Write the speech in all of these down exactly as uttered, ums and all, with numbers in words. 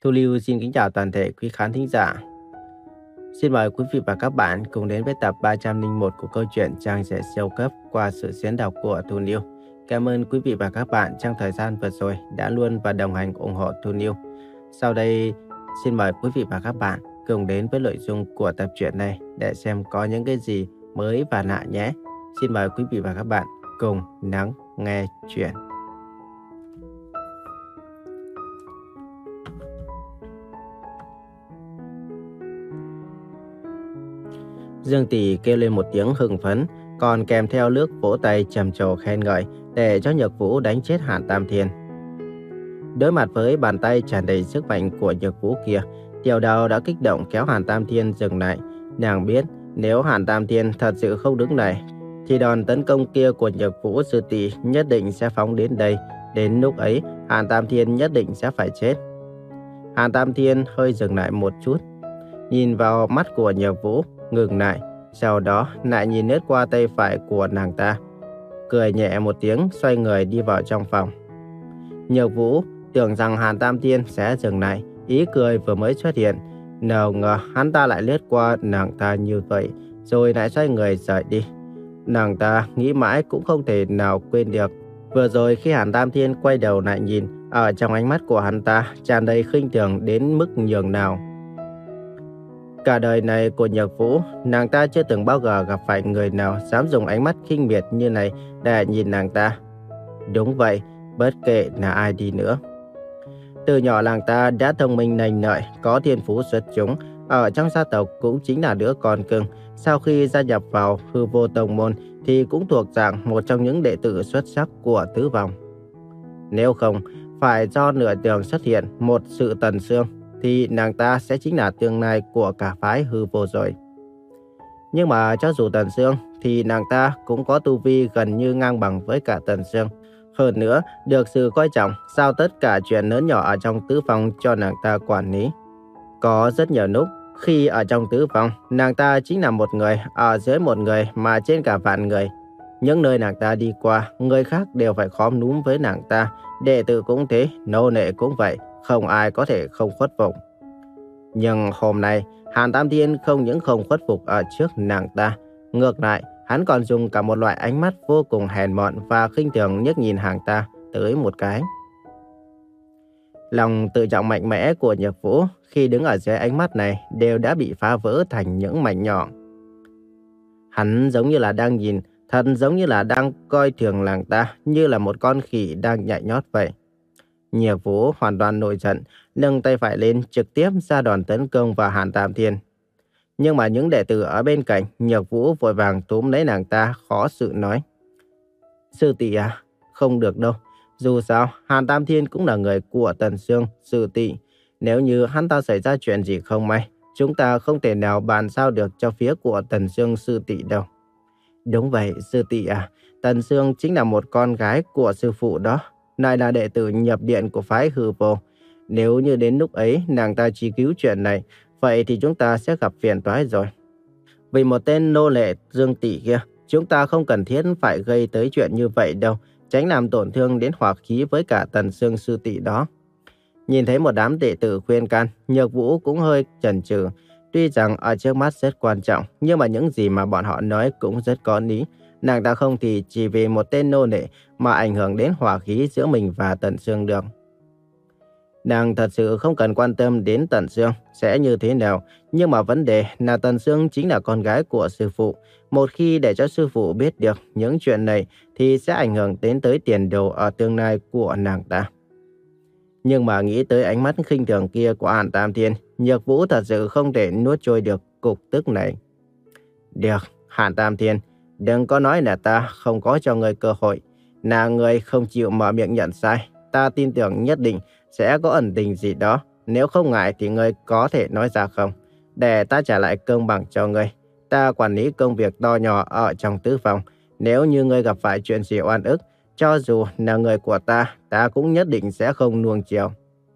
Thu Lưu xin kính chào toàn thể quý khán thính giả. Xin mời quý vị và các bạn cùng đến với tập ba trăm lẻ một của câu chuyện Trang Trẻ Siêu Cấp qua sự diễn đọc của Thu Lưu. Cảm ơn quý vị và các bạn trong thời gian vừa rồi đã luôn và đồng hành ủng hộ Thu Lưu. Sau đây, xin mời quý vị và các bạn cùng đến với nội dung của tập truyện này để xem có những cái gì mới và lạ nhé. Xin mời quý vị và các bạn cùng lắng nghe chuyện. Dương Tỷ kêu lên một tiếng hưng phấn, còn kèm theo nước vỗ tay trầm trồ khen ngợi để cho Nhược Vũ đánh chết Hàn Tam Thiên. Đối mặt với bàn tay tràn đầy sức mạnh của Nhược Vũ kia, Tiểu Đào đã kích động kéo Hàn Tam Thiên dừng lại. Nàng biết nếu Hàn Tam Thiên thật sự không đứng lại, thì đòn tấn công kia của Nhược Vũ sư tỷ nhất định sẽ phóng đến đây. Đến lúc ấy, Hàn Tam Thiên nhất định sẽ phải chết. Hàn Tam Thiên hơi dừng lại một chút, nhìn vào mắt của Nhược Vũ, ngừng lại, sau đó lại nhìn lướt qua tay phải của nàng ta, cười nhẹ một tiếng, xoay người đi vào trong phòng. Nhược Vũ tưởng rằng Hàn Tam Thiên sẽ dừng lại, ý cười vừa mới xuất hiện, nào ngờ hắn ta lại lướt qua nàng ta như vậy, rồi lại xoay người rời đi. Nàng ta nghĩ mãi cũng không thể nào quên được vừa rồi khi Hàn Tam Thiên quay đầu lại nhìn, ở trong ánh mắt của hắn ta tràn đầy khinh thường đến mức nhường nào. Cả đời này của Nhược Vũ, nàng ta chưa từng bao giờ gặp phải người nào dám dùng ánh mắt khinh miệt như này để nhìn nàng ta. Đúng vậy, bất kể là ai đi nữa. Từ nhỏ nàng ta đã thông minh nành nợi, có thiên phú xuất chúng, ở trong gia tộc cũng chính là đứa con cưng. Sau khi gia nhập vào Hư Vô Tông Môn thì cũng thuộc dạng một trong những đệ tử xuất sắc của tứ vòng. Nếu không phải do nửa đường xuất hiện một sự Tần Sương, thì nàng ta sẽ chính là tương lai của cả phái Hư Vô rồi. Nhưng mà cho dù Tần Sương thì nàng ta cũng có tu vi gần như ngang bằng với cả Tần Sương. Hơn nữa, được sự coi trọng, giao tất cả chuyện lớn nhỏ ở trong tứ phong cho nàng ta quản lý. Có rất nhiều lúc, khi ở trong tứ phong, nàng ta chính là một người, ở dưới một người mà trên cả vạn người. Những nơi nàng ta đi qua, người khác đều phải khom núm với nàng ta, đệ tử cũng thế, nô lệ cũng vậy, không ai có thể không khuất phục. Nhưng hôm nay, Hàn Tam Thiên không những không khuất phục ở trước nàng ta, ngược lại, hắn còn dùng cả một loại ánh mắt vô cùng hèn mọn và khinh thường liếc nhìn hàng ta tới một cái. Lòng tự trọng mạnh mẽ của Nhược Vũ khi đứng ở dưới ánh mắt này đều đã bị phá vỡ thành những mảnh nhỏ. Hắn giống như là đang nhìn, thật giống như là đang coi thường nàng ta, như là một con khỉ đang nhảy nhót vậy. Nhược Vũ hoàn toàn nổi giận, nâng tay phải lên trực tiếp ra đòn tấn công vào Hàn Tam Thiên. Nhưng mà những đệ tử ở bên cạnh, Nhược Vũ vội vàng túm lấy nàng ta, khó xử nói: Sư tỷ à, không được đâu. Dù sao, Hàn Tam Thiên cũng là người của Tần Sương, sư tỷ. Nếu như hắn ta xảy ra chuyện gì không may, chúng ta không thể nào bàn giao được cho phía của Tần Sương sư tỷ đâu. Đúng vậy, sư tỷ à, Tần Sương chính là một con gái của sư phụ đó, lại là đệ tử nhập điện của phái Hư Vô. Nếu như đến lúc ấy nàng ta chỉ cứu chuyện này, vậy thì chúng ta sẽ gặp phiền toái rồi. Vì một tên nô lệ Dương tỷ kia, chúng ta không cần thiết phải gây tới chuyện như vậy đâu, tránh làm tổn thương đến hòa khí với cả Tần Sương sư tỷ đó. Nhìn thấy một đám đệ tử khuyên can, Nhược Vũ cũng hơi chần chừ. Tuy rằng ở trước mắt rất quan trọng, nhưng mà những gì mà bọn họ nói cũng rất có lý. Nàng ta không thì chỉ vì một tên nô lệ mà ảnh hưởng đến hòa khí giữa mình và Tần Sương được. Nàng thật sự không cần quan tâm đến Tần Sương sẽ như thế nào, nhưng mà vấn đề là Tần Sương chính là con gái của sư phụ. Một khi để cho sư phụ biết được những chuyện này thì sẽ ảnh hưởng đến tới tiền đồ ở tương lai của nàng ta. Nhưng mà nghĩ tới ánh mắt khinh thường kia của Hàn Tam Thiên, Nhược Vũ thật sự không thể nuốt trôi được cục tức này. Được, Hàn Tam Thiên, đừng có nói là ta không có cho ngươi cơ hội. Là ngươi không chịu mở miệng nhận sai, ta tin tưởng nhất định sẽ có ẩn tình gì đó. Nếu không ngại thì ngươi có thể nói ra không, để ta trả lại công bằng cho ngươi. Ta quản lý công việc to nhỏ ở trong tứ phòng. Nếu như ngươi gặp phải chuyện gì oan ức, cho dù là người của ta, ta cũng nhất định sẽ không nuông chiều.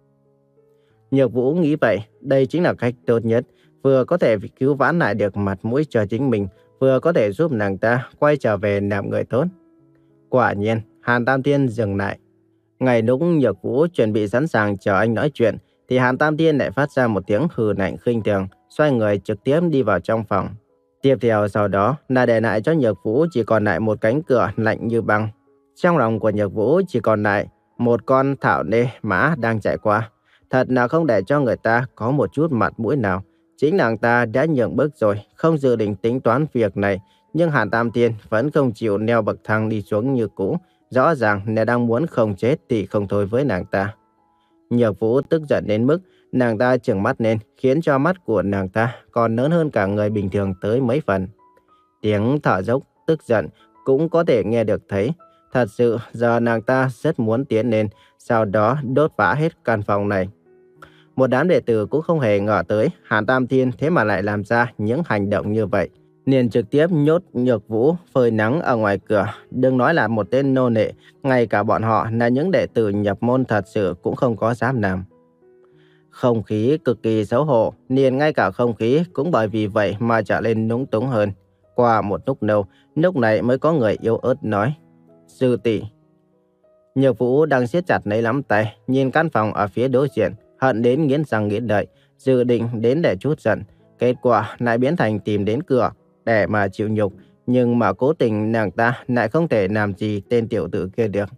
Nhược Vũ nghĩ vậy, đây chính là cách tốt nhất, vừa có thể cứu vãn lại được mặt mũi cho chính mình, vừa có thể giúp nàng ta quay trở về làm người tốt. Quả nhiên, Hàn Tam Thiên dừng lại. Ngay lúc Nhược Vũ chuẩn bị sẵn sàng chờ anh nói chuyện, thì Hàn Tam Thiên lại phát ra một tiếng hừ lạnh khinh thường, xoay người trực tiếp đi vào trong phòng. Tiếp theo sau đó là để lại cho Nhược Vũ chỉ còn lại một cánh cửa lạnh như băng. Trong lòng của Nhược Vũ chỉ còn lại một con thảo nê mã đang chạy qua. Thật là không để cho người ta có một chút mặt mũi nào. Chính nàng ta đã nhượng bước rồi, không dự định tính toán việc này. Nhưng Hàn Tam Thiên vẫn không chịu leo bậc thang đi xuống như cũ. Rõ ràng là đang muốn không chết thì không thôi với nàng ta. Nhược Vũ tức giận đến mức nàng ta trừng mắt lên, khiến cho mắt của nàng ta còn lớn hơn cả người bình thường tới mấy phần. Tiếng thở dốc tức giận cũng có thể nghe được thấy. Thật sự giờ nàng ta rất muốn tiến lên, sau đó đốt phá hết căn phòng này. Một đám đệ tử cũng không hề ngờ tới Hàn Tam Thiên thế mà lại làm ra những hành động như vậy. Liền trực tiếp nhốt Nhược Vũ phơi nắng ở ngoài cửa. Đừng nói là một tên nô lệ, ngay cả bọn họ là những đệ tử nhập môn thật sự cũng không có dám làm. Không khí cực kỳ xấu hổ, liền ngay cả không khí cũng bởi vì vậy mà trở nên núng túng hơn. Qua một lúc lâu, lúc này mới có người yếu ớt nói: Sư tỷ. Nhược Vũ đang siết chặt lấy nắm tay, nhìn căn phòng ở phía đối diện, hận đến nghiến răng nghiến lợi, dự định đến để trút giận. Kết quả lại biến thành tìm đến cửa để mà chịu nhục, nhưng mà cố tình nàng ta lại không thể làm gì tên tiểu tử kia được.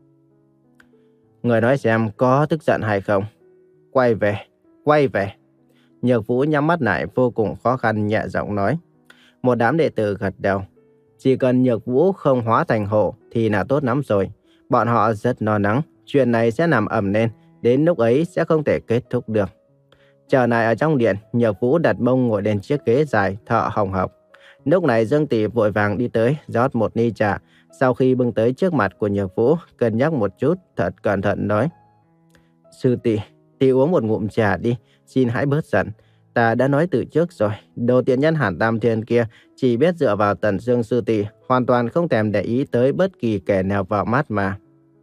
Người nói xem có tức giận hay không? Quay về, quay về. Nhược Vũ nhắm mắt lại vô cùng khó khăn nhẹ giọng nói. Một đám đệ tử gật đầu. Chỉ cần Nhược Vũ không hóa thành hổ thì là tốt lắm rồi. Bọn họ rất lo lắng, chuyện này sẽ nằm ầm lên, đến lúc ấy sẽ không thể kết thúc được. Trở lại ở trong điện, Nhược Vũ đặt mông ngồi lên chiếc ghế dài, thở hồng hộc. Lúc này Dương Tỷ vội vàng đi tới, rót một ly trà. Sau khi bưng tới trước mặt của Nhược Vũ, cân nhắc một chút, thật cẩn thận nói. Sư tỷ, tỷ uống một ngụm trà đi, xin hãy bớt giận. Ta đã nói từ trước rồi, đồ tiện nhân Hàn Tam Thiên kia chỉ biết dựa vào Tần Dương sư tỷ, hoàn toàn không thèm để ý tới bất kỳ kẻ nào vào mắt mà.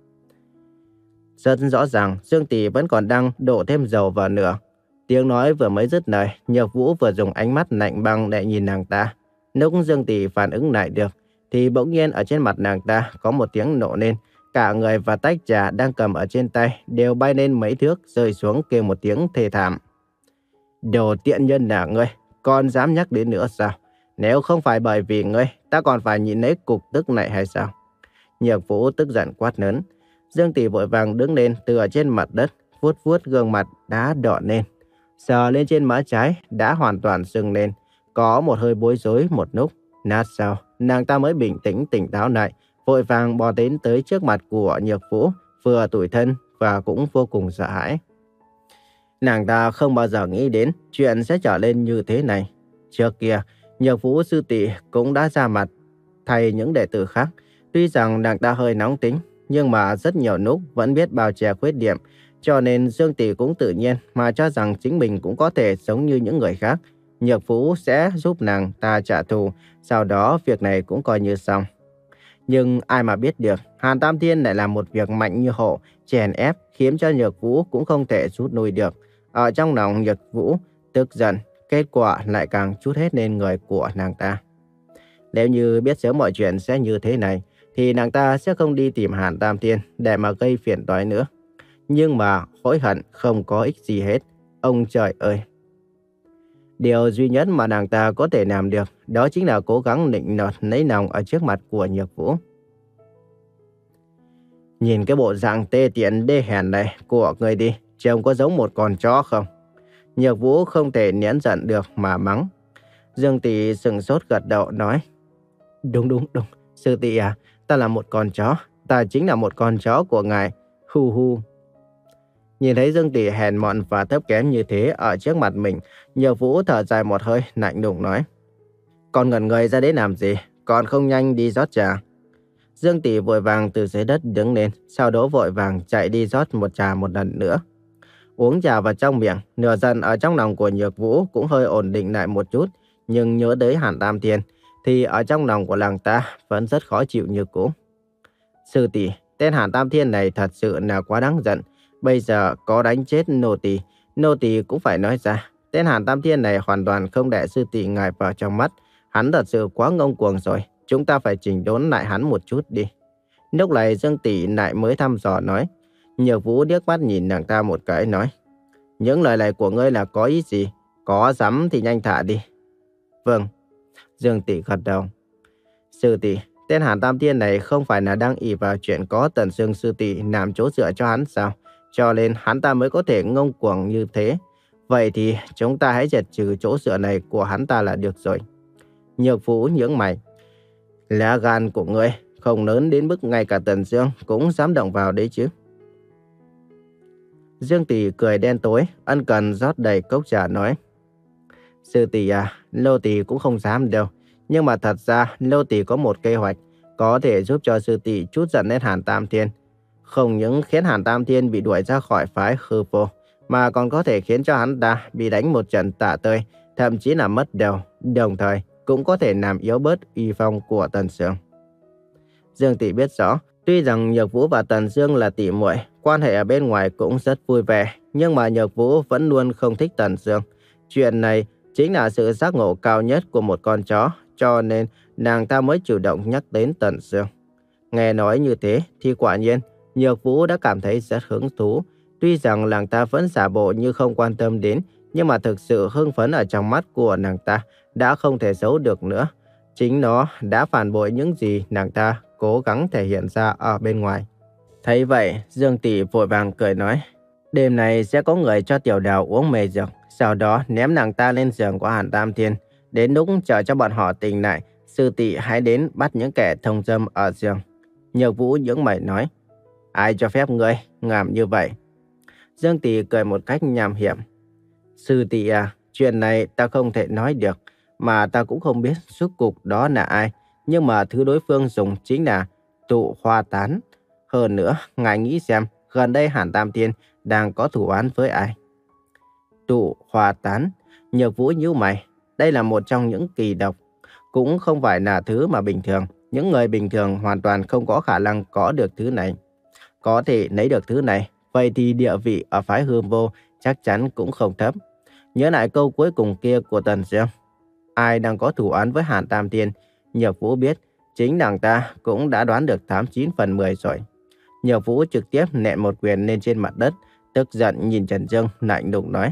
Rất rõ ràng, Dương tỷ vẫn còn đang đổ thêm dầu vào lửa. Tiếng nói vừa mới dứt lời, Nhược Vũ vừa dùng ánh mắt lạnh băng để nhìn nàng ta. Lúc Dương tỷ phản ứng lại được, thì bỗng nhiên ở trên mặt nàng ta có một tiếng nổ lên. Cả người và tách trà đang cầm ở trên tay đều bay lên mấy thước, rơi xuống kêu một tiếng thê thảm. Đồ tiện nhân là ngươi, còn dám nhắc đến nữa sao? Nếu không phải bởi vì ngươi, ta còn phải nhịn lấy cục tức này hay sao? Nhược Vũ tức giận quát lớn. Dương tỷ vội vàng đứng lên từ ở trên mặt đất, vuốt vuốt gương mặt đã đỏ lên, sờ lên trên má trái đã hoàn toàn sưng lên, có một hơi bối rối một lúc. Nát sau, nàng ta mới bình tĩnh tỉnh táo lại, vội vàng bò đến tới trước mặt của Nhược Vũ, vừa tủi thân và cũng vô cùng sợ hãi. Nàng ta không bao giờ nghĩ đến chuyện sẽ trở lên như thế này. Trước kia, Nhược Vũ sư tỷ cũng đã ra mặt thay những đệ tử khác. Tuy rằng nàng ta hơi nóng tính, nhưng mà rất nhiều lúc vẫn biết bao che khuyết điểm. Cho nên Dương tỷ cũng tự nhiên mà cho rằng chính mình cũng có thể sống như những người khác. Nhược Vũ sẽ giúp nàng ta trả thù, sau đó việc này cũng coi như xong. Nhưng ai mà biết được, Hàn Tam Thiên lại làm một việc mạnh như hổ, chèn ép, khiến cho Nhược Vũ cũng không thể rút lui được. Ở trong lòng Nhược Vũ tức giận, kết quả lại càng trút hết lên người của nàng ta. Nếu như biết sớm mọi chuyện sẽ như thế này, thì nàng ta sẽ không đi tìm Hàn Tam Thiên để mà gây phiền toái nữa. Nhưng mà hối hận không có ích gì hết. Ông trời ơi! Điều duy nhất mà nàng ta có thể làm được, đó chính là cố gắng nịnh nọt lấy lòng ở trước mặt của Nhược Vũ. Nhìn cái bộ dạng tê tiện đê hèn này của người đi, trông có giống một con chó không? Nhược Vũ không thể nén giận được mà mắng. Dương tỷ sừng sốt gật đầu nói. Đúng đúng đúng, sư tỷ à, ta là một con chó, ta chính là một con chó của ngài. Hu hu. Nhìn thấy Dương tỷ hèn mọn và thấp kém như thế ở trước mặt mình, Nhược Vũ thở dài một hơi, lạnh lùng nói. Còn ngẩn người ra đấy làm gì, còn không nhanh đi rót trà. Dương tỷ vội vàng từ dưới đất đứng lên, sau đó vội vàng chạy đi rót một trà một lần nữa. Uống trà vào trong miệng, nửa giận ở trong lòng của Nhược Vũ cũng hơi ổn định lại một chút, nhưng nhớ tới Hàn Tam Thiên thì ở trong lòng của nàng ta vẫn rất khó chịu như cũ. Sư tỷ, tên Hàn Tam Thiên này thật sự là quá đáng giận. Bây giờ có đánh chết nô tỳ, nô tỳ cũng phải nói ra. Tên Hàn Tam Thiên này hoàn toàn không để sư tỷ ngài vào trong mắt. Hắn thật sự quá ngông cuồng rồi. Chúng ta phải chỉnh đốn lại hắn một chút đi. Lúc này Dương tỷ lại mới thăm dò nói. Nhược Vũ điếc mắt nhìn nàng ta một cái nói. Những lời này của ngươi là có ý gì? Có dám thì nhanh thả đi. Vâng. Dương Tỷ gật đầu. Sư tỷ, tên Hàn Tam Thiên này không phải là đang ỷ vào chuyện có Tần Dương sư tỷ làm chỗ dựa cho hắn sao? Cho nên hắn ta mới có thể ngông cuồng như thế. Vậy thì chúng ta hãy diệt trừ chỗ dựa này của hắn ta là được rồi. Nhược Vũ nhướng mày. Lá gan của ngươi không lớn đến mức ngay cả Tần Dương cũng dám động vào đấy chứ. Dương Tỷ cười đen tối, ân cần rót đầy cốc trà nói. Sư tỷ à, Lô tỷ cũng không dám đâu. Nhưng mà thật ra Lô tỷ có một kế hoạch có thể giúp cho sư tỷ trút giận lên Hàn Tam Thiên. Không những khiến Hàn Tam Thiên bị đuổi ra khỏi phái Hư Vô, mà còn có thể khiến cho hắn ta bị đánh một trận tả tơi, thậm chí là mất đầu. Đồng thời cũng có thể làm yếu bớt uy phong của Tần Dương. Dương Tỷ biết rõ, tuy rằng Nhược Vũ và Tần Dương là tỷ muội, quan hệ ở bên ngoài cũng rất vui vẻ, nhưng mà Nhược Vũ vẫn luôn không thích Tần Dương. Chuyện này chính là sự giác ngộ cao nhất của một con chó, cho nên nàng ta mới chủ động nhắc đến Tần Dương. Nghe nói như thế thì quả nhiên Nhược Vũ đã cảm thấy rất hứng thú. Tuy rằng nàng ta vẫn giả bộ như không quan tâm đến, nhưng mà thực sự hưng phấn ở trong mắt của nàng ta đã không thể giấu được nữa. Chính nó đã phản bội những gì nàng ta cố gắng thể hiện ra ở bên ngoài. Thấy vậy, Dương Tỷ vội vàng cười nói, đêm này sẽ có người cho Tiểu Đào uống mê dược, sau đó ném nàng ta lên giường của Hàn Tam Thiên. Đến lúc chờ cho bọn họ tỉnh lại, sư tỷ hãy đến bắt những kẻ thông dâm ở giường. Nhược Vũ nhướng mày nói, ai cho phép ngươi làm như vậy? Dương Tỷ cười một cách nham hiểm. Sư tỷ à, chuyện này ta không thể nói được, mà ta cũng không biết rốt cục đó là ai. Nhưng mà thứ đối phương dùng chính là tụ hoa tán. Hơn nữa, ngài nghĩ xem, gần đây Hàn Tam Thiên đang có thủ án với ai? Tụ hoa tán. Nhược Vũ nhíu mày. Đây là một trong những kỳ độc. Cũng không phải là thứ mà bình thường. Những người bình thường hoàn toàn không có khả năng có được thứ này. Có thể lấy được thứ này, vậy thì địa vị ở phái Hư Vô chắc chắn cũng không thấp. Nhớ lại câu cuối cùng kia của Tần Dương. Ai đang có thủ án với Hàn Tam Thiên? Nhược Vũ biết, chính nàng ta cũng đã đoán được tám chín phần mười rồi. Nhược Vũ trực tiếp nện một quyền lên trên mặt đất, tức giận nhìn Tần Dương lạnh lùng nói.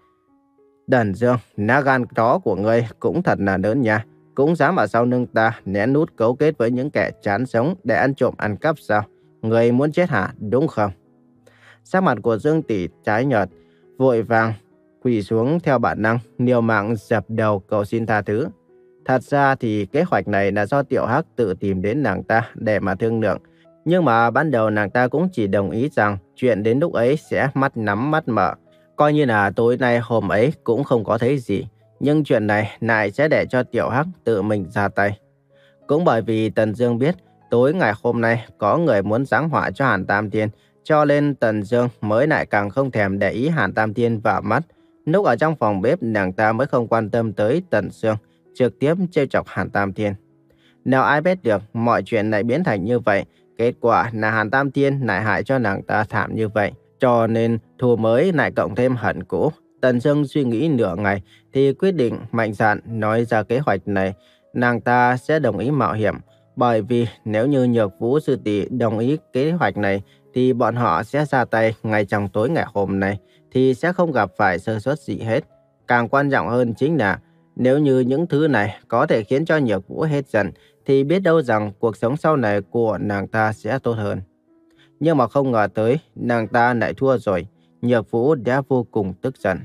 Tần Dương, lá gan chó của ngươi cũng thật là lớn nha. Cũng dám ở sau lưng ta nén nút cấu kết với những kẻ chán sống để ăn trộm ăn cắp sao? Ngươi muốn chết hả, đúng không? Sắc mặt của Dương Tỷ trái nhợt, vội vàng quỳ xuống theo bản năng, liều mạng dập đầu cầu xin tha thứ. Thật ra thì kế hoạch này là do Tiểu Hắc tự tìm đến nàng ta để mà thương lượng. Nhưng mà ban đầu nàng ta cũng chỉ đồng ý rằng chuyện đến lúc ấy sẽ mắt nhắm mắt mở. Coi như là tối nay hôm ấy cũng không có thấy gì. Nhưng chuyện này lại sẽ để cho Tiểu Hắc tự mình ra tay. Cũng bởi vì Tần Dương biết tối ngày hôm nay có người muốn giáng họa cho Hàn Tam Thiên, cho nên Tần Dương mới lại càng không thèm để ý Hàn Tam Thiên vào mắt. Lúc ở trong phòng bếp, nàng ta mới không quan tâm tới Tần Dương, trực tiếp trêu chọc Hàn Tam Thiên. Nào ai biết được mọi chuyện lại biến thành như vậy, kết quả là Hàn Tam Thiên lại hại cho nàng ta thảm như vậy. Cho nên thù mới lại cộng thêm hận cũ. Tần Dương suy nghĩ nửa ngày thì quyết định mạnh dạn nói ra kế hoạch này. Nàng ta sẽ đồng ý mạo hiểm, bởi vì nếu như Nhược Vũ sư tỷ đồng ý kế hoạch này thì bọn họ sẽ ra tay ngay trong tối ngày hôm nay, thì sẽ không gặp phải sơ suất gì hết. Càng quan trọng hơn chính là nếu như những thứ này có thể khiến cho Nhược Vũ hết giận, thì biết đâu rằng cuộc sống sau này của nàng ta sẽ tốt hơn. Nhưng mà không ngờ tới, nàng ta lại thua rồi. Nhược Vũ đã vô cùng tức giận.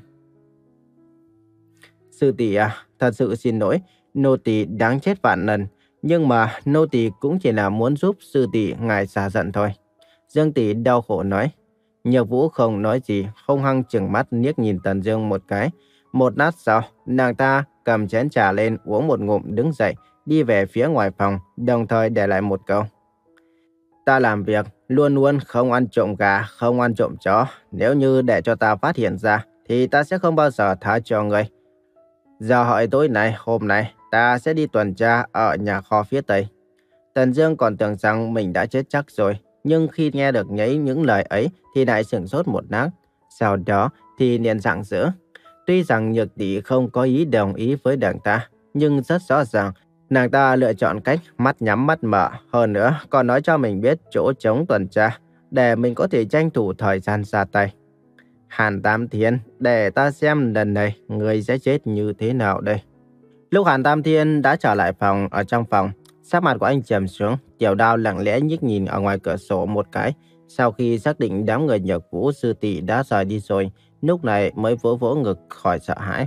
Sư tỷ à, thật sự xin lỗi, nô tỳ đáng chết vạn lần. Nhưng mà nô tỳ cũng chỉ là muốn giúp sư tỷ ngài xả giận thôi. Dương Tỷ đau khổ nói. Nhược Vũ không nói gì, không hăng chừng mắt liếc nhìn Tần Dương một cái. Một lát sau, nàng ta cầm chén trà lên uống một ngụm đứng dậy, đi về phía ngoài phòng, đồng thời để lại một câu. Ta làm việc luôn luôn không ăn trộm gà, không ăn trộm chó. Nếu như để cho ta phát hiện ra, thì ta sẽ không bao giờ tha cho ngươi. Giờ hợi tối nay, hôm nay, ta sẽ đi tuần tra ở nhà kho phía Tây. Tần Dương còn tưởng rằng mình đã chết chắc rồi, nhưng khi nghe được nhấy những lời ấy thì lại sửng sốt một lát. Sau đó thì liền rạng rỡ. Tuy rằng Nhược tỷ không có ý đồng ý với nàng ta, nhưng rất rõ ràng nàng ta lựa chọn cách mắt nhắm mắt mở. Hơn nữa còn nói cho mình biết chỗ trống tuần tra để mình có thể tranh thủ thời gian ra tay. Hàn Tam Thiên, để ta xem lần này người sẽ chết như thế nào đây. Lúc Hàn Tam Thiên đã trở lại phòng, ở trong phòng, sắc mặt của anh trầm xuống, Tiểu Đao lặng lẽ nhích nhìn ở ngoài cửa sổ một cái. Sau khi xác định đám người Nhược Vũ sư tỷ đã rời đi rồi, lúc này mới vỗ vỗ ngực khỏi sợ hãi.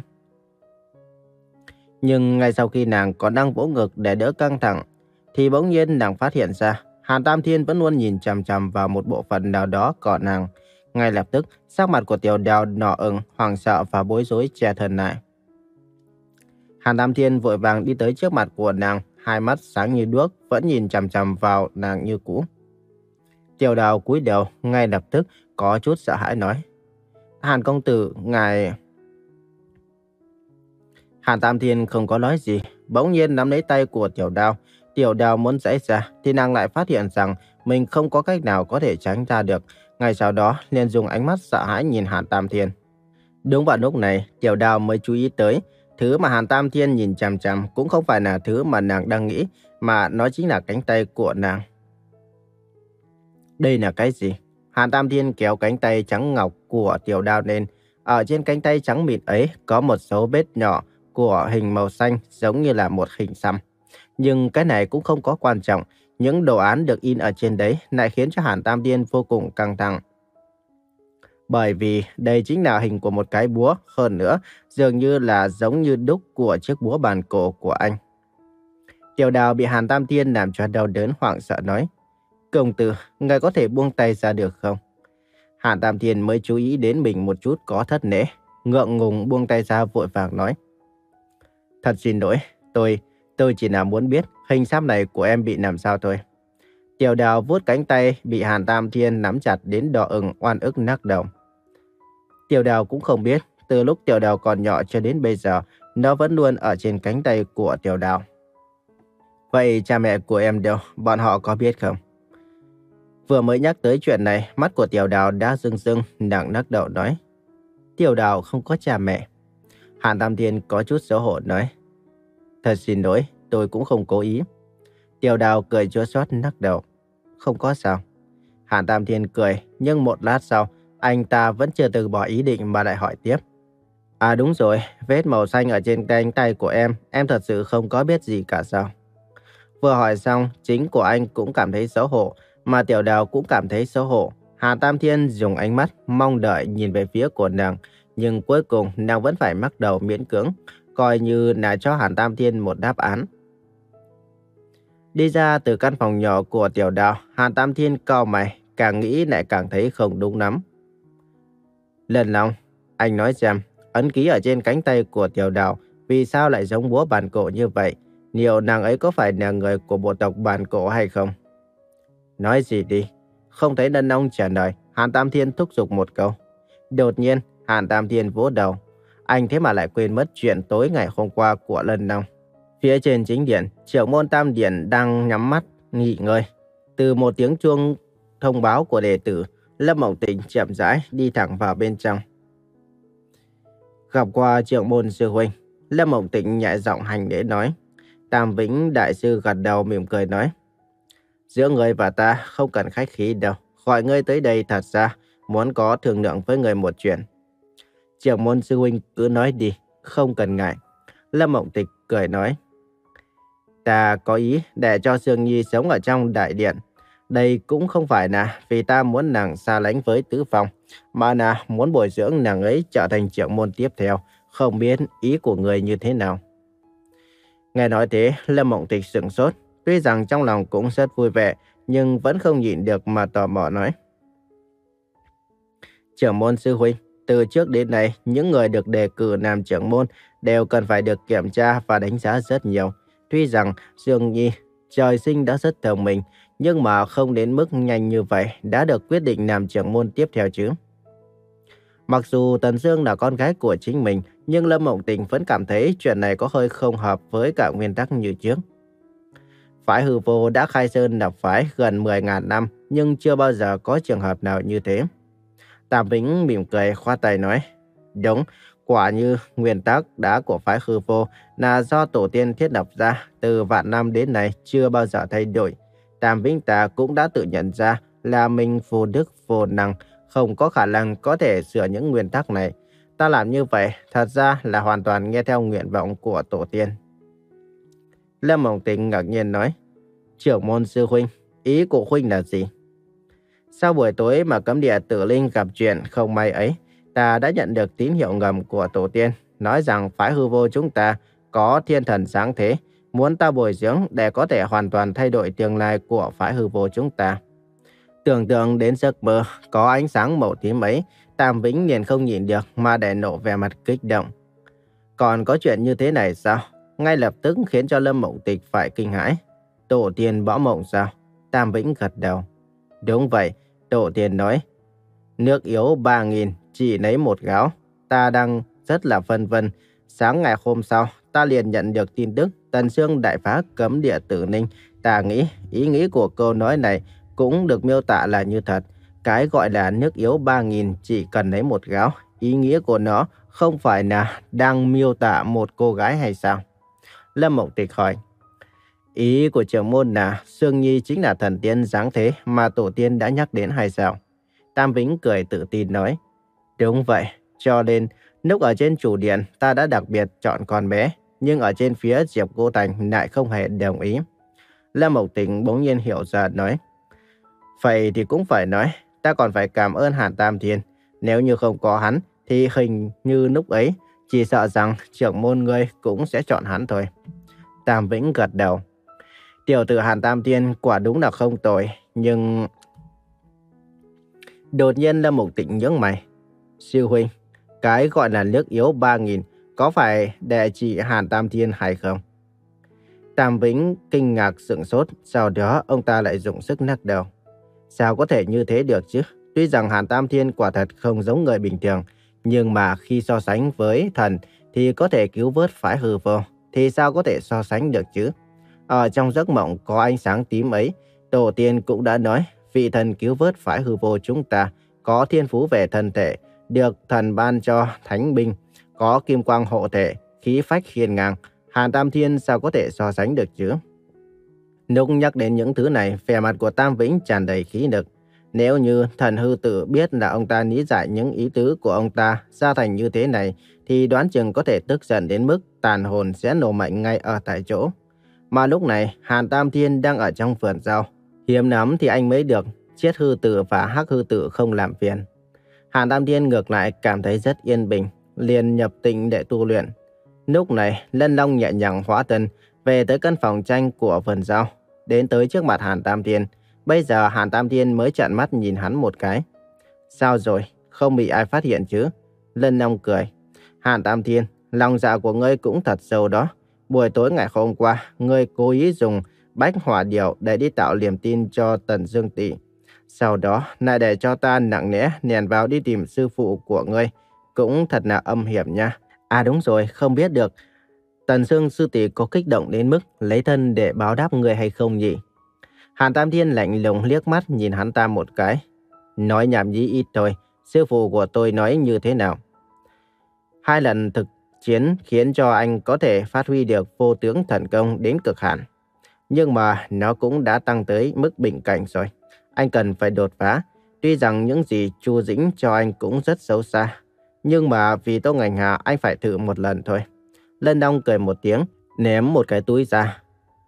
Nhưng ngay sau khi nàng còn đang vỗ ngực để đỡ căng thẳng, thì bỗng nhiên nàng phát hiện ra Hàn Tam Thiên vẫn luôn nhìn chằm chằm vào một bộ phận nào đó của nàng. Ngay lập tức, sắc mặt của Tiểu Đao đỏ ửng, hoảng sợ và bối rối che thân lại. Hàn Tam Thiên vội vàng đi tới trước mặt của nàng, hai mắt sáng như đuốc, vẫn nhìn chằm chằm vào nàng như cũ. Tiểu Đao cúi đầu, ngay lập tức có chút sợ hãi nói: Hàn công tử, ngài... Hàn Tam Thiên không có nói gì, bỗng nhiên nắm lấy tay của Tiểu Đao. Tiểu Đao muốn giãy ra, thì nàng lại phát hiện rằng mình không có cách nào có thể tránh ra được. Ngay sau đó, liền dùng ánh mắt sợ hãi nhìn Hàn Tam Thiên. Đúng vào lúc này, Tiểu Đao mới chú ý tới, thứ mà Hàn Tam Thiên nhìn chằm chằm cũng không phải là thứ mà nàng đang nghĩ, mà nó chính là cánh tay của nàng. Đây là cái gì? Hàn Tam Thiên kéo cánh tay trắng ngọc của Tiểu Đao lên. Ở trên cánh tay trắng mịn ấy có một dấu vết nhỏ của hình màu xanh, giống như là một hình xăm. Nhưng cái này cũng không có quan trọng. Những đồ án được in ở trên đấy lại khiến cho Hàn Tam Thiên vô cùng căng thẳng. Bởi vì đây chính là hình của một cái búa, hơn nữa dường như là giống như đúc của chiếc búa bàn cổ của anh. Tiểu Đao bị Hàn Tam Thiên làm cho đau đớn hoảng sợ nói: Công tử, ngài có thể buông tay ra được không? Hàn Tam Thiên mới chú ý đến mình một chút có thất lễ, ngượng ngùng buông tay ra vội vàng nói: Thật xin lỗi, tôi, tôi chỉ là muốn biết hình xăm này của em bị làm sao thôi. Tiểu Đao vuốt cánh tay bị Hàn Tam Thiên nắm chặt đến đỏ ửng oan ức nắc đầu. Tiểu Đao cũng không biết, từ lúc Tiểu Đao còn nhỏ cho đến bây giờ, nó vẫn luôn ở trên cánh tay của Tiểu Đao. Vậy cha mẹ của em đâu, bọn họ có biết không? Vừa mới nhắc tới chuyện này, mắt của Tiểu Đao đã rưng rưng, nàng lắc đầu nói: Tiểu Đao không có cha mẹ. Hàn Tam Thiên có chút xấu hổ nói: Thật xin lỗi, tôi cũng không cố ý. Tiểu Đao cười chua xót lắc đầu: Không có sao. Hàn Tam Thiên cười, nhưng một lát sau, anh ta vẫn chưa từ bỏ ý định mà lại hỏi tiếp: À đúng rồi, vết màu xanh ở trên cánh tay của em, em thật sự không có biết gì cả sao? Vừa hỏi xong, chính của anh cũng cảm thấy xấu hổ, mà Tiểu Đao cũng cảm thấy xấu hổ. Hàn Tam Thiên dùng ánh mắt mong đợi nhìn về phía của nàng, nhưng cuối cùng nàng vẫn phải mắc đầu miễn cưỡng, coi như là cho Hàn Tam Thiên một đáp án. Đi ra từ căn phòng nhỏ của Tiểu Đao, Hàn Tam Thiên cau mày, càng nghĩ lại càng thấy không đúng lắm. Lần Long, anh nói xem, ấn ký ở trên cánh tay của Tiểu Đao vì sao lại giống búa bàn cổ như vậy? Liệu nàng ấy có phải là người của bộ tộc bàn cổ hay không? Nói gì đi? Không thấy Lân Long trả lời, Hàn Tam Thiên thúc giục một câu. Đột nhiên, Hàn Tam Thiên vỗ đầu. Anh thế mà lại quên mất chuyện tối ngày hôm qua của Lân Long. Phía trên chính điện, trưởng môn Tam Điện đang nhắm mắt, nghỉ ngơi. Từ một tiếng chuông thông báo của đệ tử, Lâm Mộng Tình chậm rãi đi thẳng vào bên trong. Gặp qua trưởng môn sư huynh, Lâm Mộng Tình nhẹ giọng hành lễ nói. Tam Vĩnh đại sư gật đầu mỉm cười nói: Giữa ngươi và ta không cần khách khí đâu, gọi ngươi tới đây thật ra muốn có thương lượng với ngươi một chuyện. Trưởng môn sư huynh cứ nói đi, không cần ngại. Lâm Mộng Tịch cười nói: Ta có ý để cho Sương Nhi sống ở trong đại điện. Đây cũng không phải là vì ta muốn nàng xa lánh với Tứ Phong, mà là muốn bồi dưỡng nàng ấy trở thành trưởng môn tiếp theo. Không biết ý của người như thế nào? Nghe nói thế, Lâm Mộng Tịch sửng sốt. Tuy rằng trong lòng cũng rất vui vẻ, nhưng vẫn không nhịn được mà tò mò nói: Trưởng môn sư huynh, từ trước đến nay, những người được đề cử làm trưởng môn đều cần phải được kiểm tra và đánh giá rất nhiều. Tuy rằng Sương Nhi trời sinh đã rất thông minh, nhưng mà không đến mức nhanh như vậy đã được quyết định làm trưởng môn tiếp theo chứ. Mặc dù Tần Dương là con gái của chính mình, nhưng Lâm Mộng Tình vẫn cảm thấy chuyện này có hơi không hợp với cả nguyên tắc như trước. Phái Hư Vô đã khai sơn lập phái gần mười nghìn năm, nhưng chưa bao giờ có trường hợp nào như thế. Tam Vĩnh mỉm cười khoát tay nói: Đúng, quả như nguyên tắc đã của phái Hư Vô là do tổ tiên thiết lập ra, từ vạn năm đến nay chưa bao giờ thay đổi. Tam Vĩnh ta cũng đã tự nhận ra là mình vô đức vô năng, không có khả năng có thể sửa những nguyên tắc này. Ta làm như vậy thật ra là hoàn toàn nghe theo nguyện vọng của tổ tiên. Lâm Mộng Tịch ngạc nhiên nói, trưởng môn sư huynh, ý của huynh là gì? Sau buổi tối mà cấm địa tử linh gặp chuyện không may ấy, ta đã nhận được tín hiệu ngầm của tổ tiên, nói rằng phái hư vô chúng ta có thiên thần sáng thế, muốn ta bồi dưỡng để có thể hoàn toàn thay đổi tương lai của phái hư vô chúng ta. Tưởng tượng đến giấc mơ có ánh sáng màu tím ấy, Tam Vĩnh liền không nhịn được mà để nộ vẻ mặt kích động. Còn có chuyện như thế này sao? Ngay lập tức khiến cho Lâm Mộng Tịch phải kinh hãi. Tổ tiên bỏ mộng sao? Tam Vĩnh gật đầu. Đúng vậy, tổ tiên nói. Nước yếu ba nghìn, chỉ lấy một gáo. Ta đang rất là phân vân. Sáng ngày hôm sau, ta liền nhận được tin tức Tần Sương đại phá cấm địa tử ninh. Ta nghĩ, ý nghĩ của câu nói này cũng được miêu tả là như thật. Cái gọi là nước yếu ba nghìn chỉ cần lấy một gáo. Ý nghĩa của nó không phải là đang miêu tả một cô gái hay sao? Lâm Mộng Tịch hỏi. Ý của trưởng môn là Sương Nhi chính là thần tiên giáng thế mà tổ tiên đã nhắc đến hay sao? Tam Vĩnh cười tự tin nói. Đúng vậy, cho nên lúc ở trên chủ điện ta đã đặc biệt chọn con bé, nhưng ở trên phía Diệp Cô Thành lại không hề đồng ý. Lâm Mộng Tịch bỗng nhiên hiểu ra nói. Vậy thì cũng phải nói, ta còn phải cảm ơn Hàn Tam Thiên. Nếu như không có hắn thì hình như lúc ấy chỉ sợ rằng trưởng môn ngươi cũng sẽ chọn hắn thôi. Tam Vĩnh gật đầu. Tiểu tử Hàn Tam Thiên quả đúng là không tồi, nhưng... Đột nhiên Lâm Mộng Tịch nhướng mày. Sư huynh, cái gọi là nước yếu ba nghìn có phải để chỉ Hàn Tam Thiên hay không? Tam Vĩnh kinh ngạc sửng sốt, sau đó ông ta lại dùng sức lắc đầu. Sao có thể như thế được chứ? Tuy rằng Hàn Tam Thiên quả thật không giống người bình thường, nhưng mà khi so sánh với thần thì có thể cứu vớt phái hư vô, thì sao có thể so sánh được chứ? Ở trong giấc mộng có ánh sáng tím ấy, tổ tiên cũng đã nói vị thần cứu vớt phái hư vô chúng ta có thiên phú về thân thể, được thần ban cho thánh binh, có kim quang hộ thể, khí phách hiên ngang. Hàn Tam Thiên sao có thể so sánh được chứ? Lúc nhắc đến những thứ này, vẻ mặt của Tam Vĩnh tràn đầy khí lực. Nếu như thần hư tử biết là ông ta lý giải những ý tứ của ông ta ra thành như thế này, thì đoán chừng có thể tức giận đến mức tàn hồn sẽ nổ mạnh ngay ở tại chỗ. Mà lúc này, Hàn Tam Thiên đang ở trong vườn rau. Hiếm lắm thì anh mới được Chiết hư tử và Hắc hư tử không làm phiền. Hàn Tam Thiên ngược lại cảm thấy rất yên bình, liền nhập tĩnh để tu luyện. Lúc này, Lân Long nhẹ nhàng hóa thân về tới căn phòng tranh của vườn rau, đến tới trước mặt Hàn Tam Thiên. Bây giờ Hàn Tam Thiên mới trợn mắt nhìn hắn một cái. Sao rồi, không bị ai phát hiện chứ? Lân Long cười. Hàn Tam Thiên, lòng dạ của ngươi cũng thật sâu đó. Buổi tối ngày hôm qua, ngươi cố ý dùng bách hỏa điểu để đi tạo niềm tin cho Tần Dương Tỷ. Sau đó, lại để cho ta nặng nẽ nèn vào đi tìm sư phụ của ngươi. Cũng thật là âm hiểm nha. À đúng rồi, không biết được Tần Dương sư tỷ có kích động đến mức lấy thân để báo đáp ngươi hay không nhỉ? Hàn Tam Thiên lạnh lùng liếc mắt nhìn hắn ta một cái. Nói nhảm nhí ít thôi, sư phụ của tôi nói như thế nào? Hai lần thực chiến khiến cho anh có thể phát huy được vô tướng thần công đến cực hạn. Nhưng mà nó cũng đã tăng tới mức bình cảnh rồi. Anh cần phải đột phá. Tuy rằng những gì Chu Dĩnh cho anh cũng rất xấu xa, nhưng mà vì Tô Ngành Hà anh phải thử một lần thôi. Lân Long cười một tiếng, ném một cái túi ra.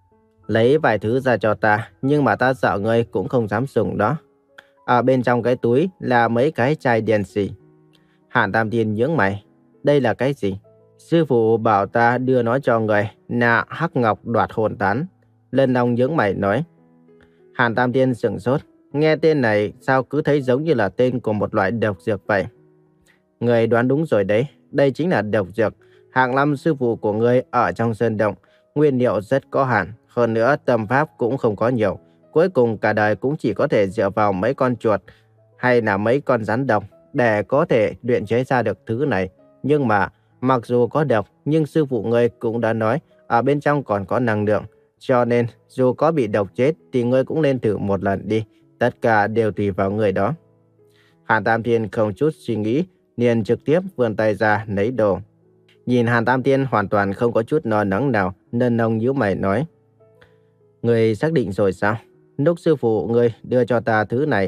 Lấy vài thứ ra cho ta, nhưng mà ta sợ ngươi cũng không dám dùng đó. Ở bên trong cái túi là mấy cái chai đèn xì. Hàn Tam Thiên nhướng mày. Đây là cái gì? Sư phụ bảo ta đưa nó cho người, là hắc ngọc đoạt hồn tán. Lân Long nhướng mày nói. Hàn Tam Thiên sửng sốt. Nghe tên này sao cứ thấy giống như là tên của một loại độc dược vậy? Người đoán đúng rồi đấy, đây chính là độc dược. Hạng Lâm sư phụ của ngươi ở trong sơn động, nguyên liệu rất có hạn, hơn nữa tâm pháp cũng không có nhiều. Cuối cùng cả đời cũng chỉ có thể dựa vào mấy con chuột hay là mấy con rắn độc để có thể luyện chế ra được thứ này. Nhưng mà mặc dù có độc, nhưng sư phụ ngươi cũng đã nói ở bên trong còn có năng lượng. Cho nên dù có bị độc chết thì ngươi cũng nên thử một lần đi. Tất cả đều tùy vào người đó. Hàn Tam Thiên không chút suy nghĩ, liền trực tiếp vươn tay ra lấy đồ. Nhìn Hàn Tam Thiên hoàn toàn không có chút lo lắng nào, nên ông nhíu mày nói. Ngươi xác định rồi sao? Lúc sư phụ ngươi đưa cho ta thứ này,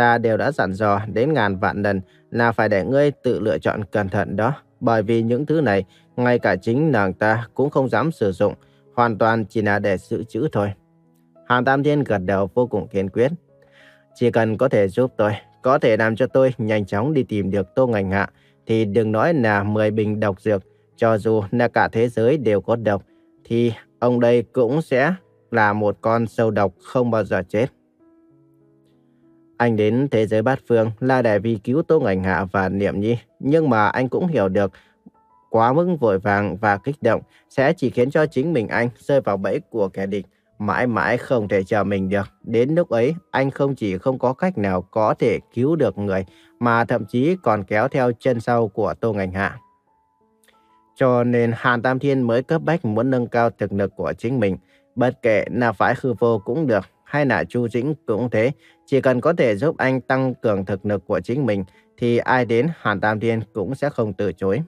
Ta đều đã dặn dò đến ngàn vạn lần là phải để ngươi tự lựa chọn cẩn thận đó. Bởi vì những thứ này, ngay cả chính nàng ta cũng không dám sử dụng, hoàn toàn chỉ là để dự trữ thôi. Hàn Tam Thiên gật đầu vô cùng kiên quyết. Chỉ cần có thể giúp tôi, có thể làm cho tôi nhanh chóng đi tìm được Tô Ngành Hạ, thì đừng nói là mười bình độc dược, cho dù là cả thế giới đều có độc, thì ông đây cũng sẽ là một con sâu độc không bao giờ chết. Anh đến thế giới bát phương là để vì cứu Tô Ngành Hạ và Niệm Nhi, nhưng mà anh cũng hiểu được quá mức vội vàng và kích động sẽ chỉ khiến cho chính mình anh rơi vào bẫy của kẻ địch, mãi mãi không thể chờ mình được. Đến lúc ấy, anh không chỉ không có cách nào có thể cứu được người, mà thậm chí còn kéo theo chân sau của Tô Ngành Hạ. Cho nên Hàn Tam Thiên mới cấp bách muốn nâng cao thực lực của chính mình. Bất kể là phái Hư Vô cũng được, hay là Chu Dĩnh cũng thế, chỉ cần có thể giúp anh tăng cường thực lực của chính mình, thì ai đến Hàn Tam Thiên cũng sẽ không từ chối.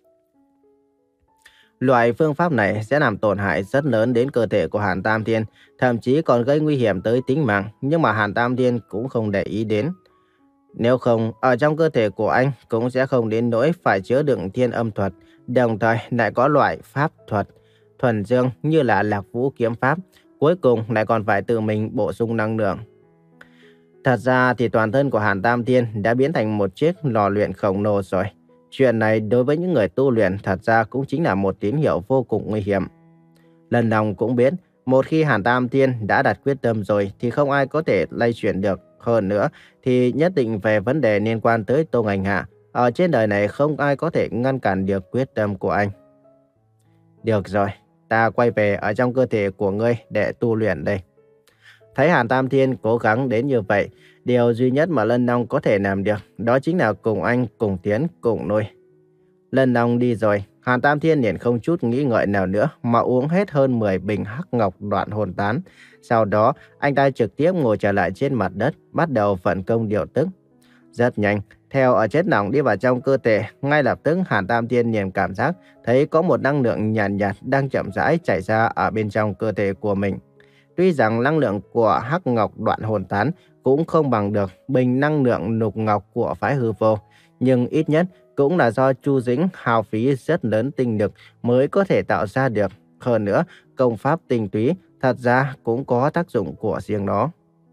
Loại phương pháp này sẽ làm tổn hại rất lớn đến cơ thể của Hàn Tam Thiên, thậm chí còn gây nguy hiểm tới tính mạng, nhưng mà Hàn Tam Thiên cũng không để ý đến. Nếu không, ở trong cơ thể của anh cũng sẽ không đến nỗi phải chứa đựng thiên âm thuật, đồng thời lại có loại pháp thuật thuần dương như là Lạc Vũ kiếm pháp, cuối cùng lại còn phải tự mình bổ sung năng lượng. Thật ra thì toàn thân của Hàn Tam Thiên đã biến thành một chiếc lò luyện khổng lồ rồi. Chuyện này đối với những người tu luyện thật ra cũng chính là một tín hiệu vô cùng nguy hiểm. Lần Long cũng biết, một khi Hàn Tam Thiên đã đặt quyết tâm rồi thì không ai có thể lay chuyển được. Hơn nữa thì nhất định về vấn đề liên quan tới Tô Ngành Hạ, ở trên đời này không ai có thể ngăn cản được quyết tâm của anh. Được rồi, ta quay về ở trong cơ thể của ngươi để tu luyện đây. Thấy Hàn Tam Thiên cố gắng đến như vậy, điều duy nhất mà Lân Long có thể làm được đó chính là cùng anh cùng tiến cùng nuôi. Lân Long đi rồi, Hàn Tam Thiên liền không chút nghĩ ngợi nào nữa mà uống hết hơn mười bình hắc ngọc đoạn hồn tán. Sau đó, anh ta trực tiếp ngồi trở lại trên mặt đất, bắt đầu vận công điều tức. Rất nhanh, theo ở chất lỏng đi vào trong cơ thể, ngay lập tức Hàn Tam Thiên liền cảm giác thấy có một năng lượng nhàn nhạt, nhạt đang chậm rãi chảy ra ở bên trong cơ thể của mình. Tuy rằng năng lượng của hắc ngọc đoạn hồn tán cũng không bằng được bình năng lượng lục ngọc của phái Hư Vô, nhưng ít nhất cũng là do Chu Dĩnh hao phí rất lớn tinh lực mới có thể tạo ra được. Hơn nữa, công pháp tinh túy thật ra cũng có tác dụng của riêng nó.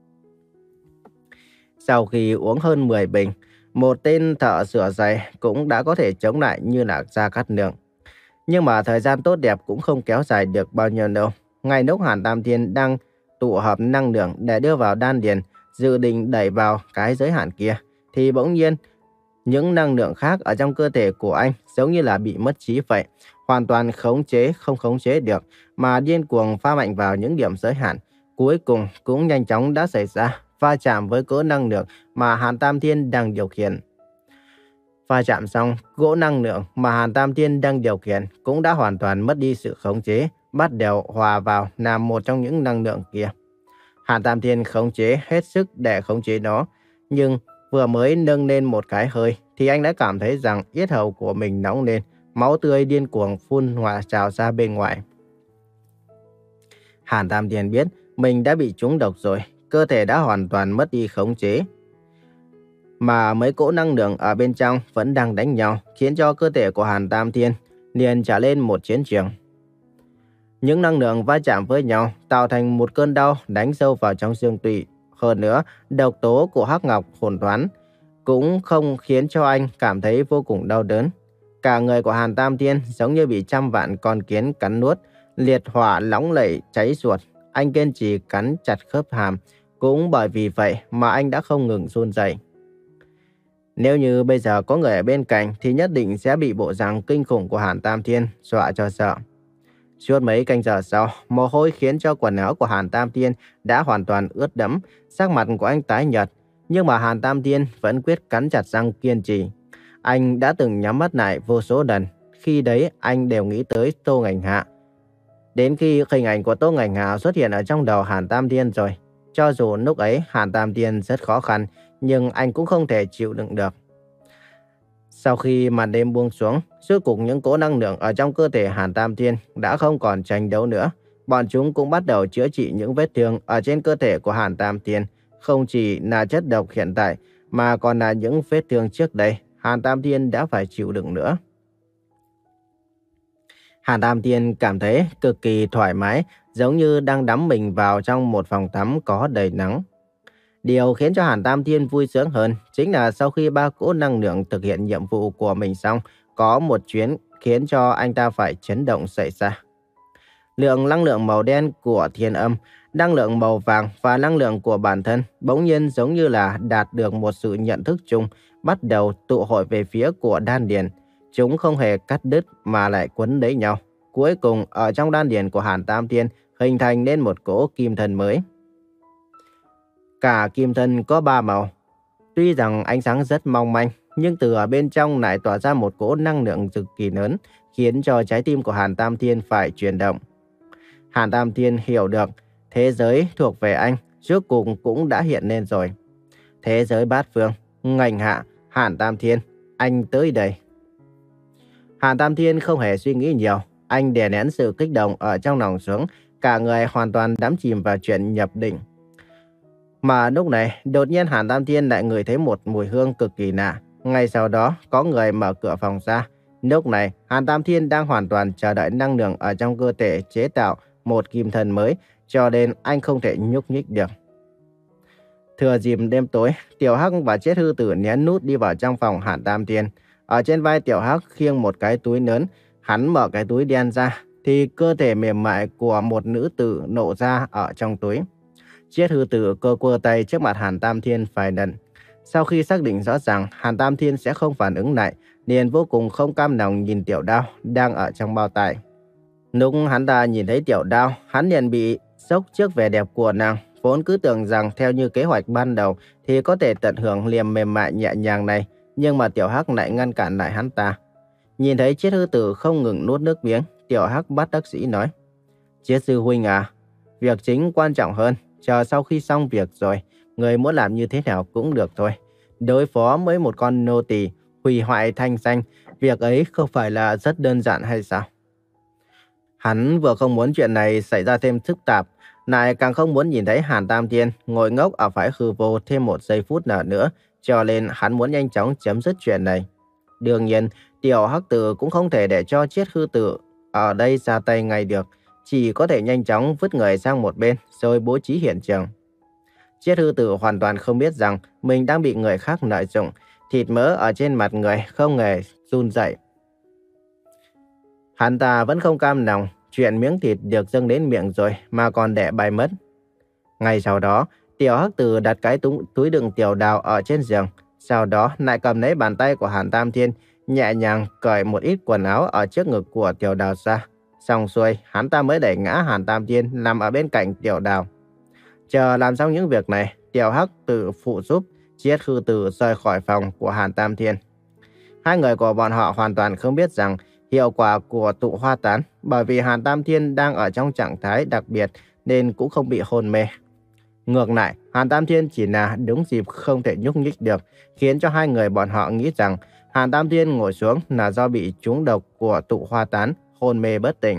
Sau khi uống hơn mười bình, một tên thợ sửa giày cũng đã có thể chống lại như là Gia Cát Lượng. Nhưng mà thời gian tốt đẹp cũng không kéo dài được bao nhiêu đâu. Ngay lúc Hàn Tam Thiên đang tụ hợp năng lượng để đưa vào đan điền, dự định đẩy vào cái giới hạn kia, thì bỗng nhiên những năng lượng khác ở trong cơ thể của anh giống như là bị mất trí vậy, hoàn toàn khống chế không khống chế được, mà điên cuồng pha mạnh vào những điểm giới hạn. Cuối cùng cũng nhanh chóng đã xảy ra va chạm với cỗ năng lượng mà Hàn Tam Thiên đang điều khiển. Va chạm xong, cỗ năng lượng mà Hàn Tam Thiên đang điều khiển cũng đã hoàn toàn mất đi sự khống chế, bắt đầu hòa vào làm một trong những năng lượng kia. Hàn Tam Thiên khống chế hết sức để khống chế nó, nhưng vừa mới nâng lên một cái hơi thì anh đã cảm thấy rằng yết hầu của mình nóng lên, máu tươi điên cuồng phun hòa trào ra bên ngoài. Hàn Tam Thiên biết mình đã bị trúng độc rồi, cơ thể đã hoàn toàn mất đi khống chế. Mà mấy cỗ năng lượng ở bên trong vẫn đang đánh nhau, khiến cho cơ thể của Hàn Tam Thiên liền trở lên một chiến trường. Những năng lượng va chạm với nhau tạo thành một cơn đau đánh sâu vào trong xương tủy. Hơn nữa, độc tố của hắc ngọc hồn toán cũng không khiến cho anh cảm thấy vô cùng đau đớn. Cả người của Hàn Tam Thiên giống như bị trăm vạn con kiến cắn nuốt, liệt hỏa nóng lẩy cháy ruột. Anh kiên trì cắn chặt khớp hàm, cũng bởi vì vậy mà anh đã không ngừng run rẩy. Nếu như bây giờ có người ở bên cạnh thì nhất định sẽ bị bộ dạng kinh khủng của Hàn Tam Thiên dọa cho sợ. Suốt mấy canh giờ sau, mồ hôi khiến cho quần áo của Hàn Tam Thiên đã hoàn toàn ướt đẫm, sắc mặt của anh tái nhợt, nhưng mà Hàn Tam Thiên vẫn quyết cắn chặt răng kiên trì. Anh đã từng nhắm mắt lại vô số lần, khi đấy anh đều nghĩ tới Tô Ngành Hạ. Đến khi hình ảnh của Tô Ngành Hạ xuất hiện ở trong đầu Hàn Tam Thiên rồi, cho dù lúc ấy Hàn Tam Thiên rất khó khăn, nhưng anh cũng không thể chịu đựng được. Sau khi màn đêm buông xuống, rốt cuộc những cỗ năng lượng ở trong cơ thể Hàn Tam Thiên đã không còn tranh đấu nữa. Bọn chúng cũng bắt đầu chữa trị những vết thương ở trên cơ thể của Hàn Tam Thiên. Không chỉ là chất độc hiện tại, mà còn là những vết thương trước đây, Hàn Tam Thiên đã phải chịu đựng nữa. Hàn Tam Thiên cảm thấy cực kỳ thoải mái, giống như đang đắm mình vào trong một phòng tắm có đầy nắng. Điều khiến cho Hàn Tam Thiên vui sướng hơn chính là sau khi ba cỗ năng lượng thực hiện nhiệm vụ của mình xong, có một chuyến khiến cho anh ta phải chấn động xảy ra. Lượng năng lượng màu đen của thiên âm, năng lượng màu vàng và năng lượng của bản thân bỗng nhiên giống như là đạt được một sự nhận thức chung, bắt đầu tụ hội về phía của đan điền. Chúng không hề cắt đứt mà lại quấn lấy nhau. Cuối cùng ở trong đan điền của Hàn Tam Thiên hình thành nên một cỗ kim thân mới. Cả kim thân có ba màu. Tuy rằng ánh sáng rất mong manh, nhưng từ ở bên trong lại tỏa ra một cỗ năng lượng cực kỳ lớn, khiến cho trái tim của Hàn Tam Thiên phải chuyển động. Hàn Tam Thiên hiểu được, thế giới thuộc về anh, rốt cuộc cũng đã hiện lên rồi. Thế giới bát phương, ngành hạ, Hàn Tam Thiên, anh tới đây. Hàn Tam Thiên không hề suy nghĩ nhiều, anh đè nén sự kích động ở trong lòng xuống, cả người hoàn toàn đắm chìm vào chuyện nhập định. Mà lúc này, đột nhiên Hàn Tam Thiên lại ngửi thấy một mùi hương cực kỳ lạ. Ngay sau đó, có người mở cửa phòng ra. Lúc này, Hàn Tam Thiên đang hoàn toàn chờ đợi năng lượng ở trong cơ thể chế tạo một kim thân mới, cho nên anh không thể nhúc nhích được. Thừa dịp đêm tối, Tiểu Hắc và Chiết Hư Tử nhấn nút đi vào trong phòng Hàn Tam Thiên. Ở trên vai Tiểu Hắc khiêng một cái túi lớn, hắn mở cái túi đen ra, thì cơ thể mềm mại của một nữ tử nổ ra ở trong túi. Chiết Hư Tử cơ quơ tay trước mặt Hàn Tam Thiên vài lần. Sau khi xác định rõ ràng Hàn Tam Thiên sẽ không phản ứng lại, liền vô cùng không cam lòng nhìn Tiểu Đao đang ở trong bao tải. Lúc hắn ta nhìn thấy Tiểu Đao, hắn liền bị sốc trước vẻ đẹp của nàng. Vốn cứ tưởng rằng theo như kế hoạch ban đầu thì có thể tận hưởng liềm mềm mại nhẹ nhàng này, nhưng mà Tiểu Hắc lại ngăn cản lại hắn ta. Nhìn thấy Chiết Hư Tử không ngừng nuốt nước miếng, Tiểu Hắc bất đắc dĩ nói: Chiết sư huynh à, việc chính quan trọng hơn, chờ sau khi xong việc rồi, người muốn làm như thế nào cũng được thôi. Đối phó với một con nô tỳ, hủy hoại thanh danh, việc ấy không phải là rất đơn giản hay sao? Hắn vừa không muốn chuyện này xảy ra thêm phức tạp, lại càng không muốn nhìn thấy Hàn Tam Thiên ngồi ngốc ở phái hư vô thêm một giây phút nào nữa, cho nên hắn muốn nhanh chóng chấm dứt chuyện này. Đương nhiên, Tiểu Hắc Tử cũng không thể để cho Chiết Hư Tử ở đây ra tay ngay được, chỉ có thể nhanh chóng vứt người sang một bên rồi bố trí hiện trường. Chiết Hư Tử hoàn toàn không biết rằng mình đang bị người khác lợi dụng, thịt mỡ ở trên mặt người không hề run rẩy. Hắn ta vẫn không cam lòng, chuyện miếng thịt được dâng đến miệng rồi mà còn để bay mất. Ngay sau đó, Tiểu Hắc Tử đặt cái túi đựng Tiểu Đào ở trên giường, sau đó lại cầm lấy bàn tay của Hàn Tam Thiên, nhẹ nhàng cởi một ít quần áo ở trước ngực của Tiểu Đào ra. Xong xuôi, hắn ta mới đẩy ngã Hàn Tam Thiên nằm ở bên cạnh Tiểu Đào. Chờ làm xong những việc này, Tiểu Hắc Tử phụ giúp Chiết Hư Tử rời khỏi phòng của Hàn Tam Thiên. Hai người của bọn họ hoàn toàn không biết rằng hiệu quả của tụ hoa tán, bởi vì Hàn Tam Thiên đang ở trong trạng thái đặc biệt nên cũng không bị hôn mê. Ngược lại, Hàn Tam Thiên chỉ là đúng dịp không thể nhúc nhích được, khiến cho hai người bọn họ nghĩ rằng Hàn Tam Thiên ngồi xuống là do bị trúng độc của tụ hoa tán, hôn mê bất tỉnh.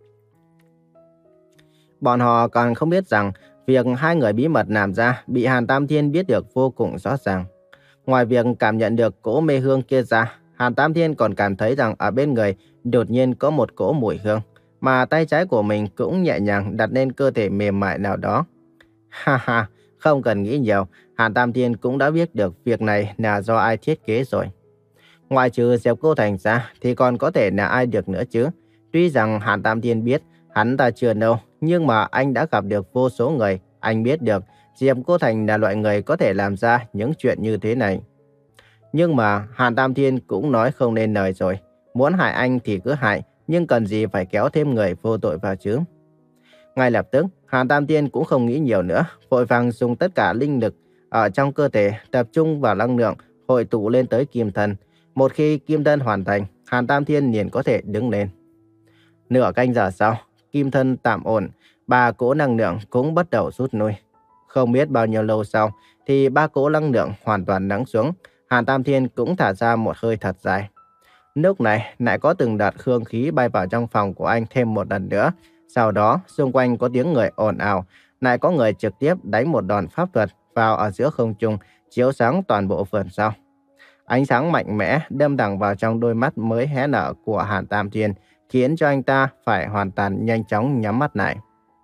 Bọn họ còn không biết rằng việc hai người bí mật làm ra bị Hàn Tam Thiên biết được vô cùng rõ ràng. Ngoài việc cảm nhận được cỗ mê hương kia ra, Hàn Tam Thiên còn cảm thấy rằng ở bên người đột nhiên có một cỗ mùi hương, mà tay trái của mình cũng nhẹ nhàng đặt lên cơ thể mềm mại nào đó. Ha ha, không cần nghĩ nhiều, Hàn Tam Thiên cũng đã biết được việc này là do ai thiết kế rồi. Ngoài trừ Diệp Cô Thành ra thì còn có thể là ai được nữa chứ. Tuy rằng Hàn Tam Thiên biết hắn ta chưa đâu, nhưng mà anh đã gặp được vô số người. Anh biết được Diệp Cô Thành là loại người có thể làm ra những chuyện như thế này. Nhưng mà Hàn Tam Thiên cũng nói không nên lời rồi. Muốn hại anh thì cứ hại, nhưng cần gì phải kéo thêm người vô tội vào chứ. Ngay lập tức, Hàn Tam Thiên cũng không nghĩ nhiều nữa, vội vàng dùng tất cả linh lực ở trong cơ thể tập trung vào năng lượng hội tụ lên tới kim thân. Một khi kim thân hoàn thành, Hàn Tam Thiên liền có thể đứng lên. Nửa canh giờ sau, kim thân tạm ổn, ba cỗ năng lượng cũng bắt đầu rút lui. Không biết bao nhiêu lâu sau thì ba cỗ năng lượng hoàn toàn lắng xuống. Hàn Tam Thiên cũng thả ra một hơi thật dài. Lúc này lại có từng đợt hương khí bay vào trong phòng của anh thêm một lần nữa. Sau đó xung quanh có tiếng người ồn ào, lại có người trực tiếp đánh một đòn pháp thuật vào ở giữa không trung, chiếu sáng toàn bộ vườn sau. Ánh sáng mạnh mẽ đâm thẳng vào trong đôi mắt mới hé nở của Hàn Tam Thiên, khiến cho anh ta phải hoàn toàn nhanh chóng nhắm mắt lại.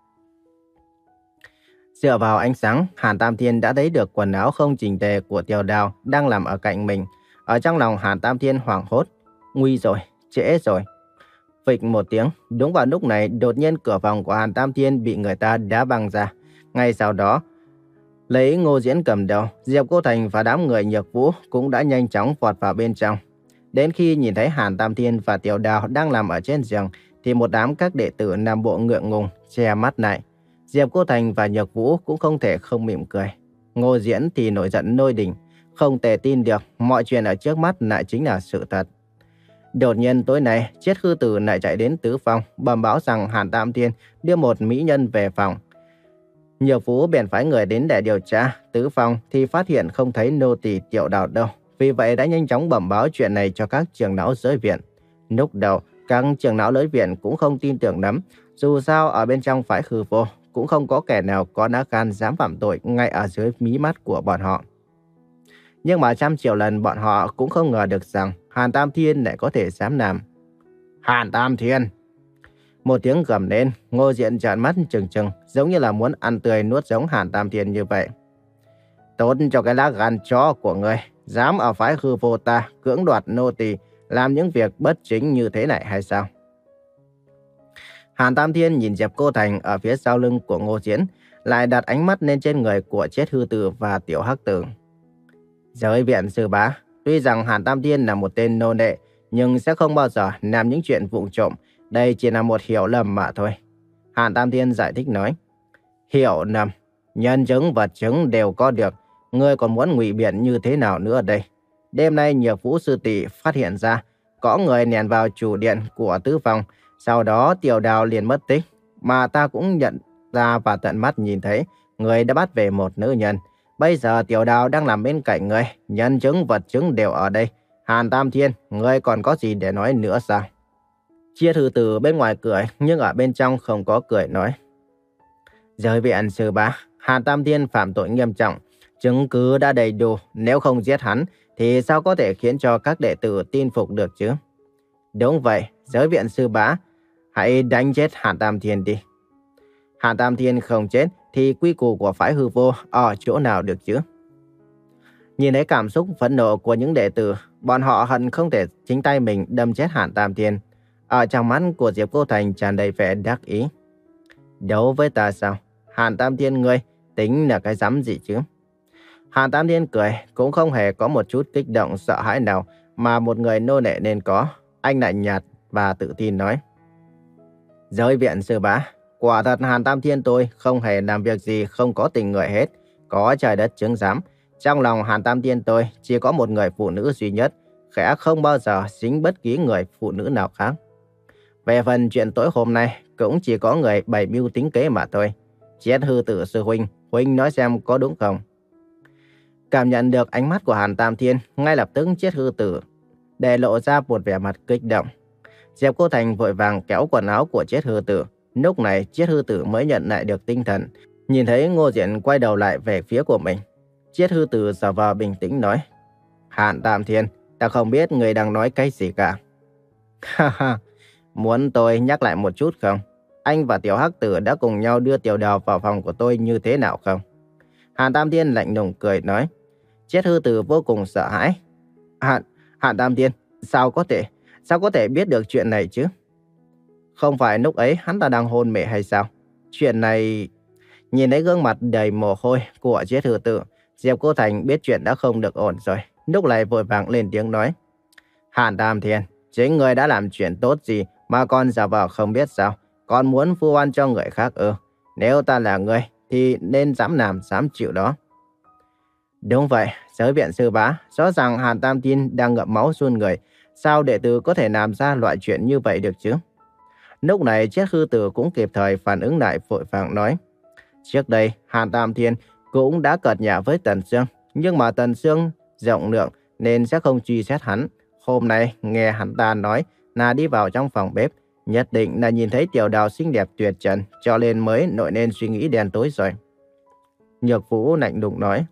Dựa vào ánh sáng, Hàn Tam Thiên đã thấy được quần áo không chỉnh tề của Tiểu Đào đang nằm ở cạnh mình. Ở trong lòng Hàn Tam Thiên hoảng hốt. Nguy rồi, trễ rồi. Phịch một tiếng, đúng vào lúc này đột nhiên cửa phòng của Hàn Tam Thiên bị người ta đá văng ra. Ngay sau đó, lấy Ngô Diễn cầm đầu, Diệp Cô Thành và đám người Nhược Vũ cũng đã nhanh chóng vọt vào bên trong. Đến khi nhìn thấy Hàn Tam Thiên và Tiểu Đào đang nằm ở trên giường, thì một đám các đệ tử nam bộ ngượng ngùng, che mắt lại. Diệp Cô Thành và Nhược Vũ cũng không thể không mỉm cười. Ngô Diễn thì nổi giận nôi đỉnh, không thể tin được mọi chuyện ở trước mắt lại chính là sự thật. Đột nhiên tối nay, Chiết Khư Tử lại chạy đến tứ phòng, bẩm báo rằng Hàn Tam Thiên đưa một mỹ nhân về phòng. Nhược Vũ bèn phái người đến để điều tra. Tứ phòng thì phát hiện không thấy nô tỳ Tiểu Đào đâu, vì vậy đã nhanh chóng bẩm báo chuyện này cho các trưởng lão giới viện. Lúc đầu, các trưởng lão giới viện cũng không tin tưởng lắm, dù sao ở bên trong phái Hư Vô cũng không có kẻ nào có lá gan dám phạm tội ngay ở dưới mí mắt của bọn họ. Nhưng mà trăm triệu lần bọn họ cũng không ngờ được rằng Hàn Tam Thiên lại có thể dám làm. Hàn Tam Thiên! Một tiếng gầm lên, Ngô Diện trợn mắt trừng trừng, giống như là muốn ăn tươi nuốt sống Hàn Tam Thiên như vậy. Tốt cho cái lá gan chó của ngươi, dám ở phái Hư Vô ta cưỡng đoạt nô tỳ, làm những việc bất chính như thế này hay sao? Hàn Tam Thiên nhìn Diệp Cô Thành ở phía sau lưng của Ngô Diễn, lại đặt ánh mắt lên trên người của Chiết Hư Tử và Tiểu Hắc Tử. Giới viện sư bá, tuy rằng Hàn Tam Thiên là một tên nô lệ, nhưng sẽ không bao giờ làm những chuyện vụng trộm. Đây chỉ là một hiểu lầm mà thôi. Hàn Tam Thiên giải thích nói. Hiểu lầm, nhân chứng vật chứng đều có được. Ngươi còn muốn ngụy biện như thế nào nữa đây? Đêm nay Nhược Vũ sư tỷ phát hiện ra có người lẻn vào chủ điện của tứ phòng. Sau đó Tiểu Đào liền mất tích. Mà ta cũng nhận ra và tận mắt nhìn thấy người đã bắt về một nữ nhân. Bây giờ Tiểu Đào đang nằm bên cạnh ngươi, nhân chứng vật chứng đều ở đây. Hàn Tam Thiên, ngươi còn có gì để nói nữa sao? Chiết Hư Tử bên ngoài cười, nhưng ở bên trong không có cười nói. Giới viện sư bá, Hàn Tam Thiên phạm tội nghiêm trọng, chứng cứ đã đầy đủ, nếu không giết hắn thì sao có thể khiến cho các đệ tử tin phục được chứ? Đúng vậy, giới viện sư bá, hãy đánh chết Hàn Tam Thiên đi. Hàn Tam Thiên không chết thì quy củ của phái Hư Vô ở chỗ nào được chứ? Nhìn thấy cảm xúc phẫn nộ của những đệ tử, bọn họ hận không thể chính tay mình đâm chết Hàn Tam Thiên. Ở trong mắt của Diệp Cô Thành tràn đầy vẻ đắc ý. Đấu với ta sao? Hàn Tam Thiên ngươi tính là cái dám gì chứ? Hàn Tam Thiên cười, cũng không hề có một chút kích động sợ hãi nào mà một người nô lệ nên có. Anh lạnh nhạt và tự tin nói. Giới viện sư bá, quả thật Hàn Tam Thiên tôi không hề làm việc gì không có tình người hết. Có trời đất chứng giám. Trong lòng Hàn Tam Thiên tôi chỉ có một người phụ nữ duy nhất, khẽ không bao giờ dính bất kỳ người phụ nữ nào khác. Về phần chuyện tối hôm nay, cũng chỉ có người bày mưu tính kế mà thôi. Chiết Hư Tử sư huynh, huynh nói xem có đúng không? Cảm nhận được ánh mắt của Hàn Tam Thiên, ngay lập tức Chiết Hư Tử để lộ ra một vẻ mặt kích động. Diệp Cô Thành vội vàng kéo quần áo của Chiết Hư Tử. Lúc này Chiết Hư Tử mới nhận lại được tinh thần, nhìn thấy Ngô Diễn quay đầu lại về phía của mình. Chiết Hư Tử giả vờ bình tĩnh nói. Hàn Tam Thiên, ta không biết người đang nói cái gì cả. Ha ha, muốn tôi nhắc lại một chút không? Anh và Tiểu Hắc Tử đã cùng nhau đưa Tiểu Đào vào phòng của tôi như thế nào không? Hàn Tam Thiên lạnh lùng cười nói. Chiết Hư Tử vô cùng sợ hãi. Hàn, Hàn Tam Thiên, sao có thể, sao có thể biết được chuyện này chứ? Không phải lúc ấy hắn ta đang hôn mê hay sao? Chuyện này... Nhìn thấy gương mặt đầy mồ hôi của Chiết Hư Tử, Diệp Cô Thành biết chuyện đã không được ổn rồi. Lúc này vội vàng lên tiếng nói. Hàn Tam Thiên, chính người đã làm chuyện tốt gì mà con giả vờ không biết sao? Con muốn vu oan cho người khác ư? Nếu ta là người thì nên dám làm dám chịu đó. Đúng vậy, giới viện sư bá, rõ ràng Hàn Tam Thiên đang ngậm máu run người. Sao đệ tử có thể làm ra loại chuyện như vậy được chứ? Lúc này Chiết Hư Tử cũng kịp thời phản ứng lại, vội vàng nói. Trước đây Hàn Tam Thiên cũng đã cợt nhả với Tần Sương, nhưng mà Tần Sương rộng lượng nên sẽ không truy xét hắn. Hôm nay nghe hắn ta nói là đi vào trong phòng bếp, nhất định là nhìn thấy Tiểu Đào xinh đẹp tuyệt trần, cho nên mới nổi lên suy nghĩ đen tối rồi. Nhược Vũ lạnh lùng nói.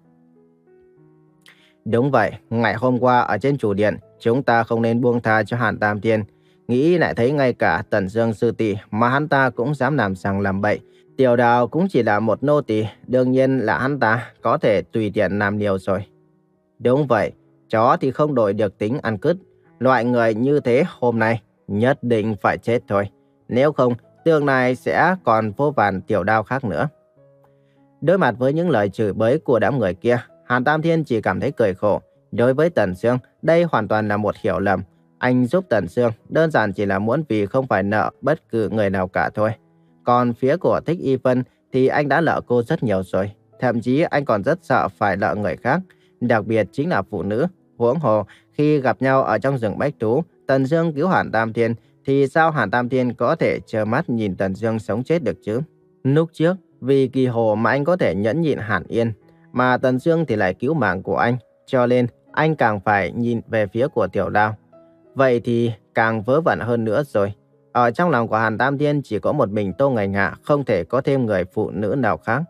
Đúng vậy, ngày hôm qua ở trên chủ điện, chúng ta không nên buông tha cho Hàn Tam Thiên. Nghĩ lại thấy ngay cả Tần Dương sư tỷ mà hắn ta cũng dám làm sằng làm bậy. Tiểu Đào cũng chỉ là một nô tỳ, đương nhiên là hắn ta có thể tùy tiện làm điều rồi. Đúng vậy, chó thì không đổi được tính ăn cứt. Loại người như thế hôm nay nhất định phải chết thôi. Nếu không, tương lai sẽ còn vô vàn tiểu đao khác nữa. Đối mặt với những lời chửi bới của đám người kia, Hàn Tam Thiên chỉ cảm thấy cười khổ. Đối với Tần Sương, đây hoàn toàn là một hiểu lầm. Anh giúp Tần Sương đơn giản chỉ là muốn vì không phải nợ bất cứ người nào cả thôi. Còn phía của Thích Y Vân thì anh đã nợ cô rất nhiều rồi. Thậm chí anh còn rất sợ phải nợ người khác, đặc biệt chính là phụ nữ. Huống hồ, khi gặp nhau ở trong rừng Bách Thú, Tần Sương cứu Hàn Tam Thiên, thì sao Hàn Tam Thiên có thể trơ mắt nhìn Tần Sương sống chết được chứ? Lúc trước, vì Kỳ Hồ mà anh có thể nhẫn nhịn Hàn Yên, mà Tần Sương thì lại cứu mạng của anh, cho nên anh càng phải nhìn về phía của Tiểu Đao. Vậy thì càng vớ vẩn hơn nữa rồi. Ở trong lòng của Hàn Tam Thiên chỉ có một mình Tô Ngành Hạ, không thể có thêm người phụ nữ nào khác.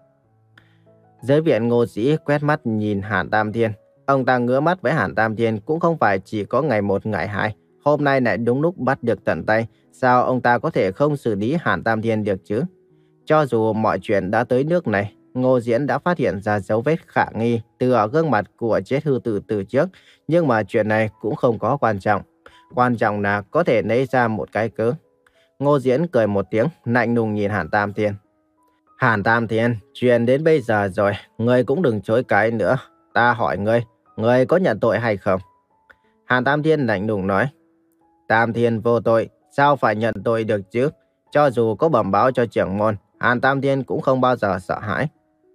Giới viện Ngô Sĩ quét mắt nhìn Hàn Tam Thiên. Ông ta ngứa mắt với Hàn Tam Thiên cũng không phải chỉ có ngày một ngày hai. Hôm nay lại đúng lúc bắt được tận tay. Sao ông ta có thể không xử lý Hàn Tam Thiên được chứ? Cho dù mọi chuyện đã tới nước này, Ngô Diễn đã phát hiện ra dấu vết khả nghi từ ở gương mặt của chết hư tử từ trước. Nhưng mà chuyện này cũng không có quan trọng. Quan trọng là có thể lấy ra một cái cớ. Ngô Diễn cười một tiếng, lạnh lùng nhìn Hàn Tam Thiên. Hàn Tam Thiên, chuyện đến bây giờ rồi, ngươi cũng đừng chối cái nữa. Ta hỏi ngươi, ngươi có nhận tội hay không? Hàn Tam Thiên lạnh lùng nói. Tam Thiên vô tội, sao phải nhận tội được chứ? Cho dù có bẩm báo cho trưởng môn, Hàn Tam Thiên cũng không bao giờ sợ hãi.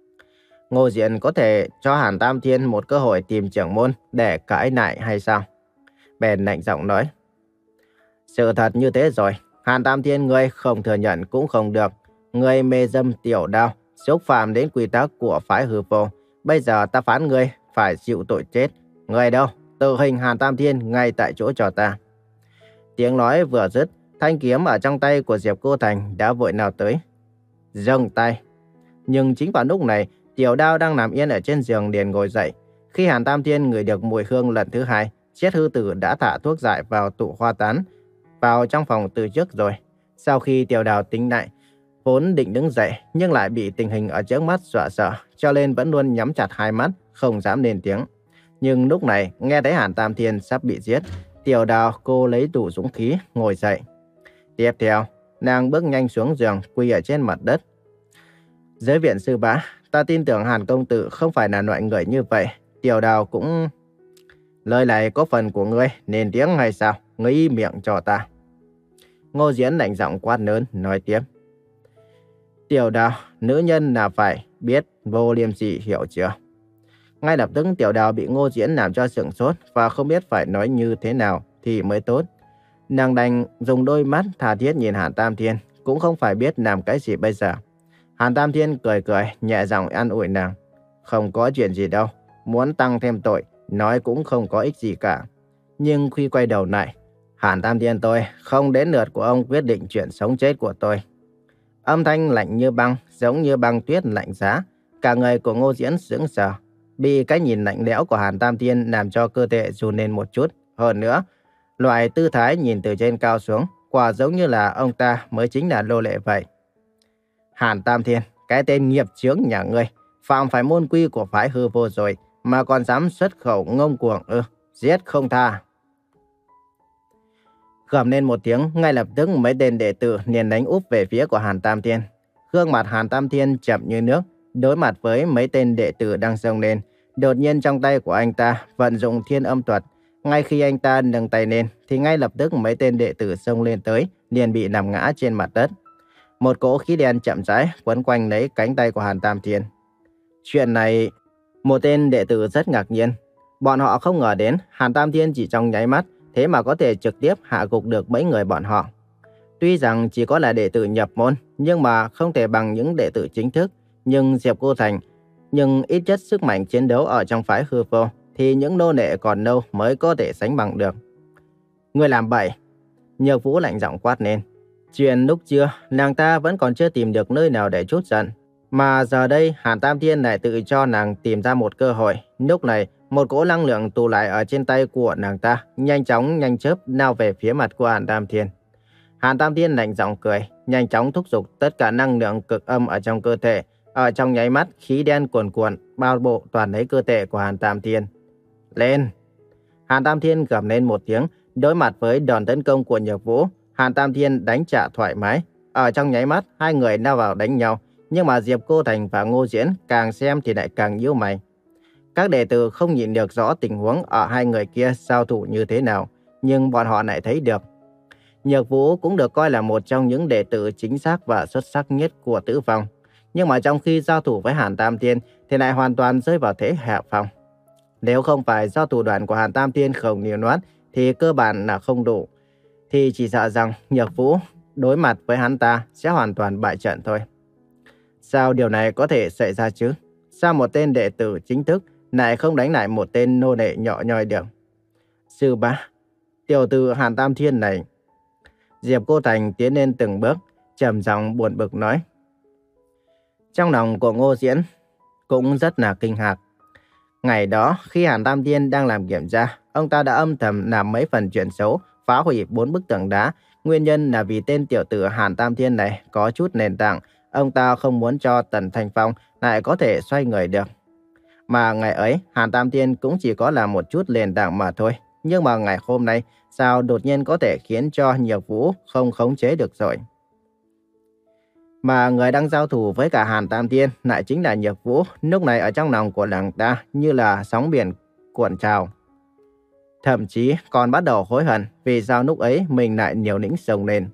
Ngô Diễn có thể cho Hàn Tam Thiên một cơ hội tìm trưởng môn để cãi lại hay sao? Bèn lạnh giọng nói. Sự thật như thế rồi, Hàn Tam Thiên ngươi không thừa nhận cũng không được. Ngươi mê dâm Tiểu Đao, xúc phạm đến quy tắc của phái Hư Vô. Bây giờ ta phán ngươi phải chịu tội chết. Ngươi đâu? Tự hình Hàn Tam Thiên ngay tại chỗ cho ta. Tiếng nói vừa dứt, thanh kiếm ở trong tay của Diệp Cô Thành đã vội nào tới. Dâng tay. Nhưng chính vào lúc này, Tiểu Đao đang nằm yên ở trên giường liền ngồi dậy. Khi Hàn Tam Thiên ngửi được mùi hương lần thứ hai, Chiết Hư Tử đã thả thuốc giải vào tụ hoa tán, vào trong phòng từ trước rồi. Sau khi Tiểu Đào tính lại, vốn định đứng dậy nhưng lại bị tình hình ở trước mắt dọa sợ, cho nên vẫn luôn nhắm chặt hai mắt, không dám lên tiếng. Nhưng lúc này, nghe thấy Hàn Tam Thiên sắp bị giết, Tiểu Đào cô lấy đủ dũng khí, ngồi dậy. Tiếp theo, nàng bước nhanh xuống giường, quỳ ở trên mặt đất. Giới viện sư bá, ta tin tưởng Hàn công tử không phải là loại người như vậy. Tiểu Đào cũng... Lời này có phần của ngươi, nên tiếng hay sao? Ngươi im miệng cho ta. Ngô Diễn lạnh giọng quát lớn, nói tiếp. Tiểu Đào, nữ nhân là phải biết vô liêm sỉ, hiểu chưa? Ngay lập tức Tiểu Đào bị Ngô Diễn làm cho sửng sốt và không biết phải nói như thế nào thì mới tốt. Nàng đành dùng đôi mắt tha thiết nhìn Hàn Tam Thiên, cũng không phải biết làm cái gì bây giờ. Hàn Tam Thiên cười cười, nhẹ giọng an ủi nàng. Không có chuyện gì đâu, muốn tăng thêm tội, nói cũng không có ích gì cả. Nhưng khi quay đầu lại, Hàn Tam Thiên tôi, không đến lượt của ông quyết định chuyện sống chết của tôi. Âm thanh lạnh như băng, giống như băng tuyết lạnh giá. Cả người của Ngô Diễn sững sờ, bị cái nhìn lạnh lẽo của Hàn Tam Thiên làm cho cơ thể run lên một chút. Hơn nữa, loại tư thái nhìn từ trên cao xuống, quả giống như là ông ta mới chính là lô lệ vậy. Hàn Tam Thiên, cái tên nghiệp chướng nhà ngươi, phạm phải môn quy của phái Hư Vô rồi, mà còn dám xuất khẩu ngông cuồng ư, giết không tha. Gầm lên một tiếng, ngay lập tức mấy tên đệ tử liền đánh úp về phía của Hàn Tam Thiên. Gương mặt Hàn Tam Thiên chậm như nước, đối mặt với mấy tên đệ tử đang xông lên. Đột nhiên trong tay của anh ta vận dụng Thiên Âm Thuật. Ngay khi anh ta nâng tay lên, thì ngay lập tức mấy tên đệ tử xông lên tới, liền bị nằm ngã trên mặt đất. Một cỗ khí đen chậm rãi quấn quanh lấy cánh tay của Hàn Tam Thiên. Chuyện này, một tên đệ tử rất ngạc nhiên. Bọn họ không ngờ đến Hàn Tam Thiên chỉ trong nháy mắt, thế mà có thể trực tiếp hạ gục được mấy người bọn họ. Tuy rằng chỉ có là đệ tử nhập môn, nhưng mà không thể bằng những đệ tử chính thức. Nhưng Diệp Cô Thành, nhưng ít nhất sức mạnh chiến đấu ở trong phái Hư Vô, thì những nô lệ còn lâu mới có thể sánh bằng được. Người làm bậy! Nhược Vũ lạnh giọng quát lên. Chuyện lúc trưa, nàng ta vẫn còn chưa tìm được nơi nào để trút giận. Mà giờ đây Hàn Tam Thiên lại tự cho nàng tìm ra một cơ hội. Lúc này, một cỗ năng lượng tụ lại ở trên tay của nàng ta, nhanh chóng nhanh chớp lao về phía mặt của Hàn Tam Thiên. Hàn Tam Thiên lạnh giọng cười, nhanh chóng thúc giục tất cả năng lượng cực âm ở trong cơ thể. Ở trong nháy mắt, khí đen cuồn cuộn bao bộ toàn lấy cơ thể của Hàn Tam Thiên. Lên! Hàn Tam Thiên gầm lên một tiếng, đối mặt với đòn tấn công của Nhược Vũ. Hàn Tam Thiên đánh trả thoải mái. Ở trong nháy mắt, hai người lao vào đánh nhau. Nhưng mà Diệp Cô Thành và Ngô Diễn càng xem thì lại càng nhíu mày. Các đệ tử không nhìn được rõ tình huống ở hai người kia giao thủ như thế nào, nhưng bọn họ lại thấy được. Nhược Vũ cũng được coi là một trong những đệ tử chính xác và xuất sắc nhất của Tứ Phong. Nhưng mà trong khi giao thủ với Hàn Tam Thiên thì lại hoàn toàn rơi vào thế hạ phong. Nếu không phải do thủ đoạn của Hàn Tam Thiên không nhiều noát thì cơ bản là không đủ. Thì chỉ sợ rằng Nhược Vũ đối mặt với hắn ta sẽ hoàn toàn bại trận thôi. Sao điều này có thể xảy ra chứ? Sao một tên đệ tử chính thức lại không đánh lại một tên nô lệ nhỏ nhoi được? Sư bá, tiểu tử Hàn Tam Thiên này. Diệp Cô Thành tiến lên từng bước, trầm giọng buồn bực nói. Trong lòng của Ngô Diễn cũng rất là kinh ngạc. Ngày đó, khi Hàn Tam Thiên đang làm kiểm tra, ông ta đã âm thầm làm mấy phần chuyện xấu, phá hủy bốn bức tường đá. Nguyên nhân là vì tên tiểu tử Hàn Tam Thiên này có chút nền tảng. Ông ta không muốn cho Tần Thanh Phong lại có thể xoay người được. Mà ngày ấy, Hàn Tam Thiên cũng chỉ có là một chút nền tảng mà thôi. Nhưng mà ngày hôm nay, sao đột nhiên có thể khiến cho Nhược Vũ không khống chế được rồi? Mà người đang giao thủ với cả Hàn Tam Thiên lại chính là Nhược Vũ. Lúc này ở trong lòng của nàng ta như là sóng biển cuộn trào. Thậm chí còn bắt đầu hối hận vì sao lúc ấy mình lại liều lĩnh xông lên.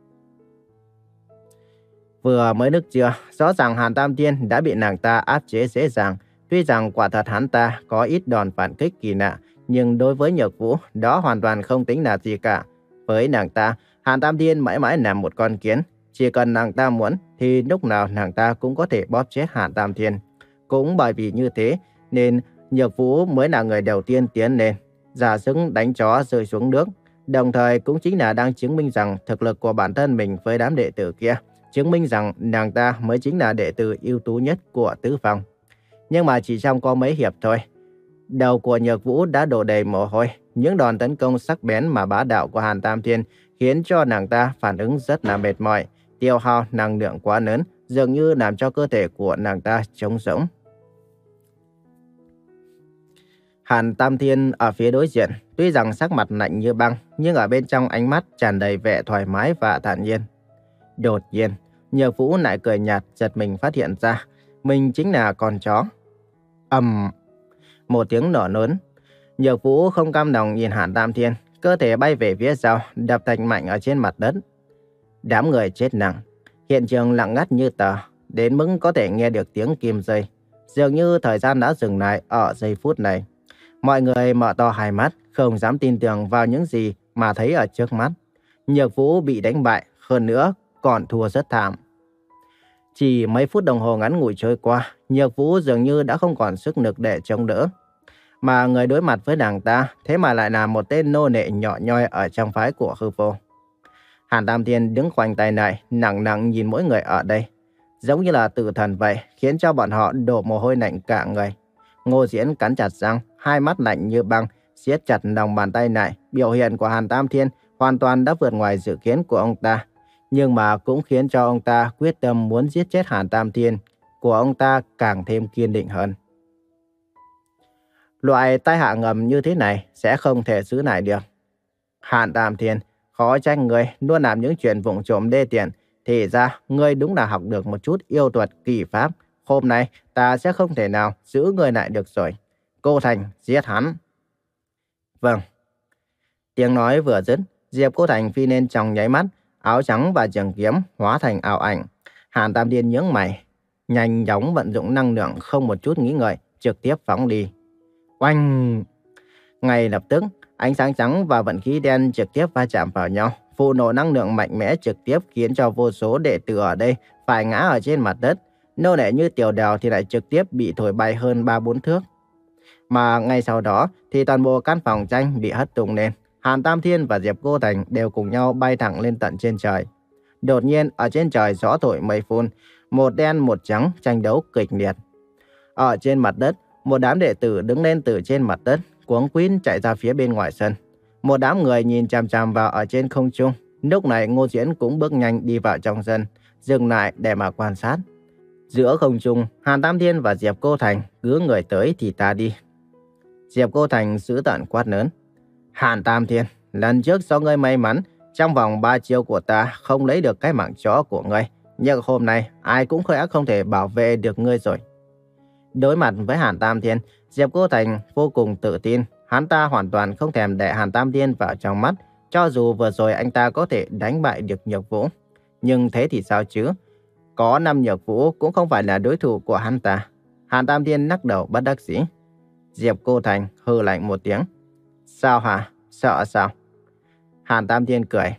Vừa mới nước chưa, rõ ràng Hàn Tam Thiên đã bị nàng ta áp chế dễ dàng. Tuy rằng quả thật hắn ta có ít đòn phản kích kỳ lạ, nhưng đối với Nhược Vũ, đó hoàn toàn không tính là gì cả. Với nàng ta, Hàn Tam Thiên mãi mãi là một con kiến. Chỉ cần nàng ta muốn, thì lúc nào nàng ta cũng có thể bóp chết Hàn Tam Thiên. Cũng bởi vì như thế, nên Nhược Vũ mới là người đầu tiên tiến lên, giả sức đánh chó rơi xuống nước. Đồng thời cũng chính là đang chứng minh rằng thực lực của bản thân mình với đám đệ tử kia. Chứng minh rằng nàng ta mới chính là đệ tử ưu tú nhất của Tứ Phong. Nhưng mà chỉ trong có mấy hiệp thôi, đầu của Nhược Vũ đã đổ đầy mồ hôi. Những đòn tấn công sắc bén mà bá đạo của Hàn Tam Thiên khiến cho nàng ta phản ứng rất là mệt mỏi. Tiêu hao năng lượng quá lớn, dường như làm cho cơ thể của nàng ta trống rỗng. Hàn Tam Thiên ở phía đối diện, tuy rằng sắc mặt lạnh như băng, nhưng ở bên trong ánh mắt tràn đầy vẻ thoải mái và thản nhiên. Đột nhiên, Nhược Vũ lại cười nhạt, giật mình phát hiện ra mình chính là con chó. Ầm, um, một tiếng nổ lớn. Nhược Vũ không cam lòng nhìn Hàn Tam Thiên, cơ thể bay về phía sau, đập thành mạnh ở trên mặt đất. Đám người chết nặng, hiện trường lặng ngắt như tờ, đến mức có thể nghe được tiếng kim rơi. Dường như thời gian đã dừng lại ở giây phút này. Mọi người mở to hai mắt, không dám tin tưởng vào những gì mà thấy ở trước mắt. Nhược Vũ bị đánh bại, hơn nữa còn thua rất thảm. Chỉ mấy phút đồng hồ ngắn ngủi trôi qua, Nhược Vũ dường như đã không còn sức lực để chống đỡ. Mà người đối mặt với nàng ta, thế mà lại là một tên nô lệ nhỏ nhoi ở trong phái của Hư Vô. Hàn Tam Thiên đứng khoanh tay lại, nặng nặng nhìn mỗi người ở đây. Giống như là tử thần vậy, khiến cho bọn họ đổ mồ hôi lạnh cả người. Ngô Diễn cắn chặt răng, hai mắt lạnh như băng, siết chặt lòng bàn tay lại. Biểu hiện của Hàn Tam Thiên hoàn toàn đã vượt ngoài dự kiến của ông ta. Nhưng mà cũng khiến cho ông ta quyết tâm muốn giết chết Hàn Tam Thiên của ông ta càng thêm kiên định hơn. Loại tai họa ngầm như thế này sẽ không thể giữ lại được. Hàn Tam Thiên, khó trách người luôn làm những chuyện vụng trộm đê tiện. Thì ra, ngươi đúng là học được một chút yêu thuật kỳ pháp. Hôm nay, ta sẽ không thể nào giữ ngươi lại được rồi. Cô Thành, giết hắn. Vâng. Tiếng nói vừa dứt, Diệp Cô Thành phi lên trong nháy mắt, áo trắng và trường kiếm hóa thành ảo ảnh. Hàn Tam Thiên nhướng mày, nhanh chóng vận dụng năng lượng không một chút nghĩ ngợi, trực tiếp phóng đi. Oanh! Ngay lập tức, ánh sáng trắng và vận khí đen trực tiếp va chạm vào nhau. Vụ nổ năng lượng mạnh mẽ trực tiếp khiến cho vô số đệ tử ở đây phải ngã ở trên mặt đất. Nô lệ như Tiểu Đào thì lại trực tiếp bị thổi bay hơn ba bốn thước. Mà ngay sau đó thì toàn bộ căn phòng tranh bị hất tung lên. Hàn Tam Thiên và Diệp Cô Thành đều cùng nhau bay thẳng lên tận trên trời. Đột nhiên ở trên trời gió thổi mây phun, Một đen một trắng tranh đấu kịch liệt. Ở trên mặt đất, một đám đệ tử đứng lên từ trên mặt đất, cuống quýt chạy ra phía bên ngoài sân. Một đám người nhìn chằm chằm vào ở trên không trung. Lúc này Ngô Diễn cũng bước nhanh đi vào trong sân, dừng lại để mà quan sát. Giữa không trung, Hàn Tam Thiên và Diệp Cô Thành cứ người tới thì ta đi. Diệp Cô Thành dữ tợn quát lớn. Hàn Tam Thiên, lần trước do ngươi may mắn, trong vòng ba chiêu của ta không lấy được cái mạng chó của ngươi. Nhưng hôm nay, ai cũng khởi ác không thể bảo vệ được ngươi rồi. Đối mặt với Hàn Tam Thiên, Diệp Cô Thành vô cùng tự tin. Hắn ta hoàn toàn không thèm để Hàn Tam Thiên vào trong mắt. Cho dù vừa rồi anh ta có thể đánh bại được Nhược Vũ. Nhưng thế thì sao chứ? Có năm Nhược Vũ cũng không phải là đối thủ của hắn ta. Hàn Tam Thiên lắc đầu bất đắc dĩ. Diệp Cô Thành hừ lạnh một tiếng. Sao hả? Sợ sao? Hàn Tam Thiên cười.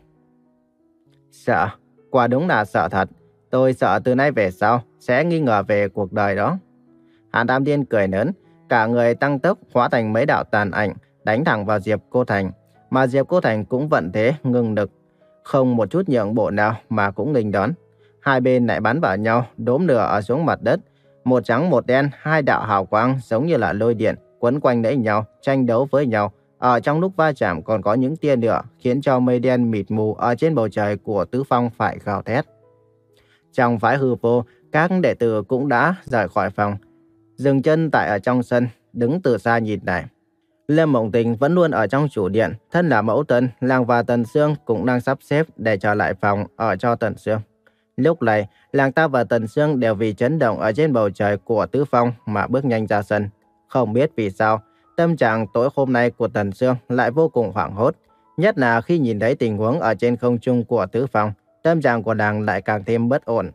Sợ? Quả đúng là sợ thật. Tôi sợ từ nay về sau sẽ nghi ngờ về cuộc đời đó. Hàn Tam Thiên cười lớn, cả người tăng tốc hóa thành mấy đạo tàn ảnh, đánh thẳng vào Diệp Cô Thành. Mà Diệp Cô Thành cũng vận thế ngừng lực, không một chút nhượng bộ nào mà cũng nghênh đón. Hai bên lại bắn vào nhau, đốm lửa ở xuống mặt đất. Một trắng một đen, hai đạo hào quang giống như là lôi điện, quấn quanh lấy nhau, tranh đấu với nhau. Ở trong lúc va chạm còn có những tia lửa, khiến cho mây đen mịt mù ở trên bầu trời của Tứ Phong phải gào thét. Trong phái hư vô, các đệ tử cũng đã rời khỏi phòng, dừng chân tại ở trong sân, đứng từ xa nhìn lại. Lâm Mộng Tình vẫn luôn ở trong chủ điện, thân là mẫu thân, Làng và Tần Sương cũng đang sắp xếp để trở lại phòng ở cho Tần Sương. Lúc này, Làng ta và Tần Sương đều vì chấn động ở trên bầu trời của Tứ Phong mà bước nhanh ra sân. Không biết vì sao, tâm trạng tối hôm nay của Tần Sương lại vô cùng hoảng hốt. Nhất là khi nhìn thấy tình huống ở trên không trung của Tứ Phong, tâm trạng của nàng lại càng thêm bất ổn.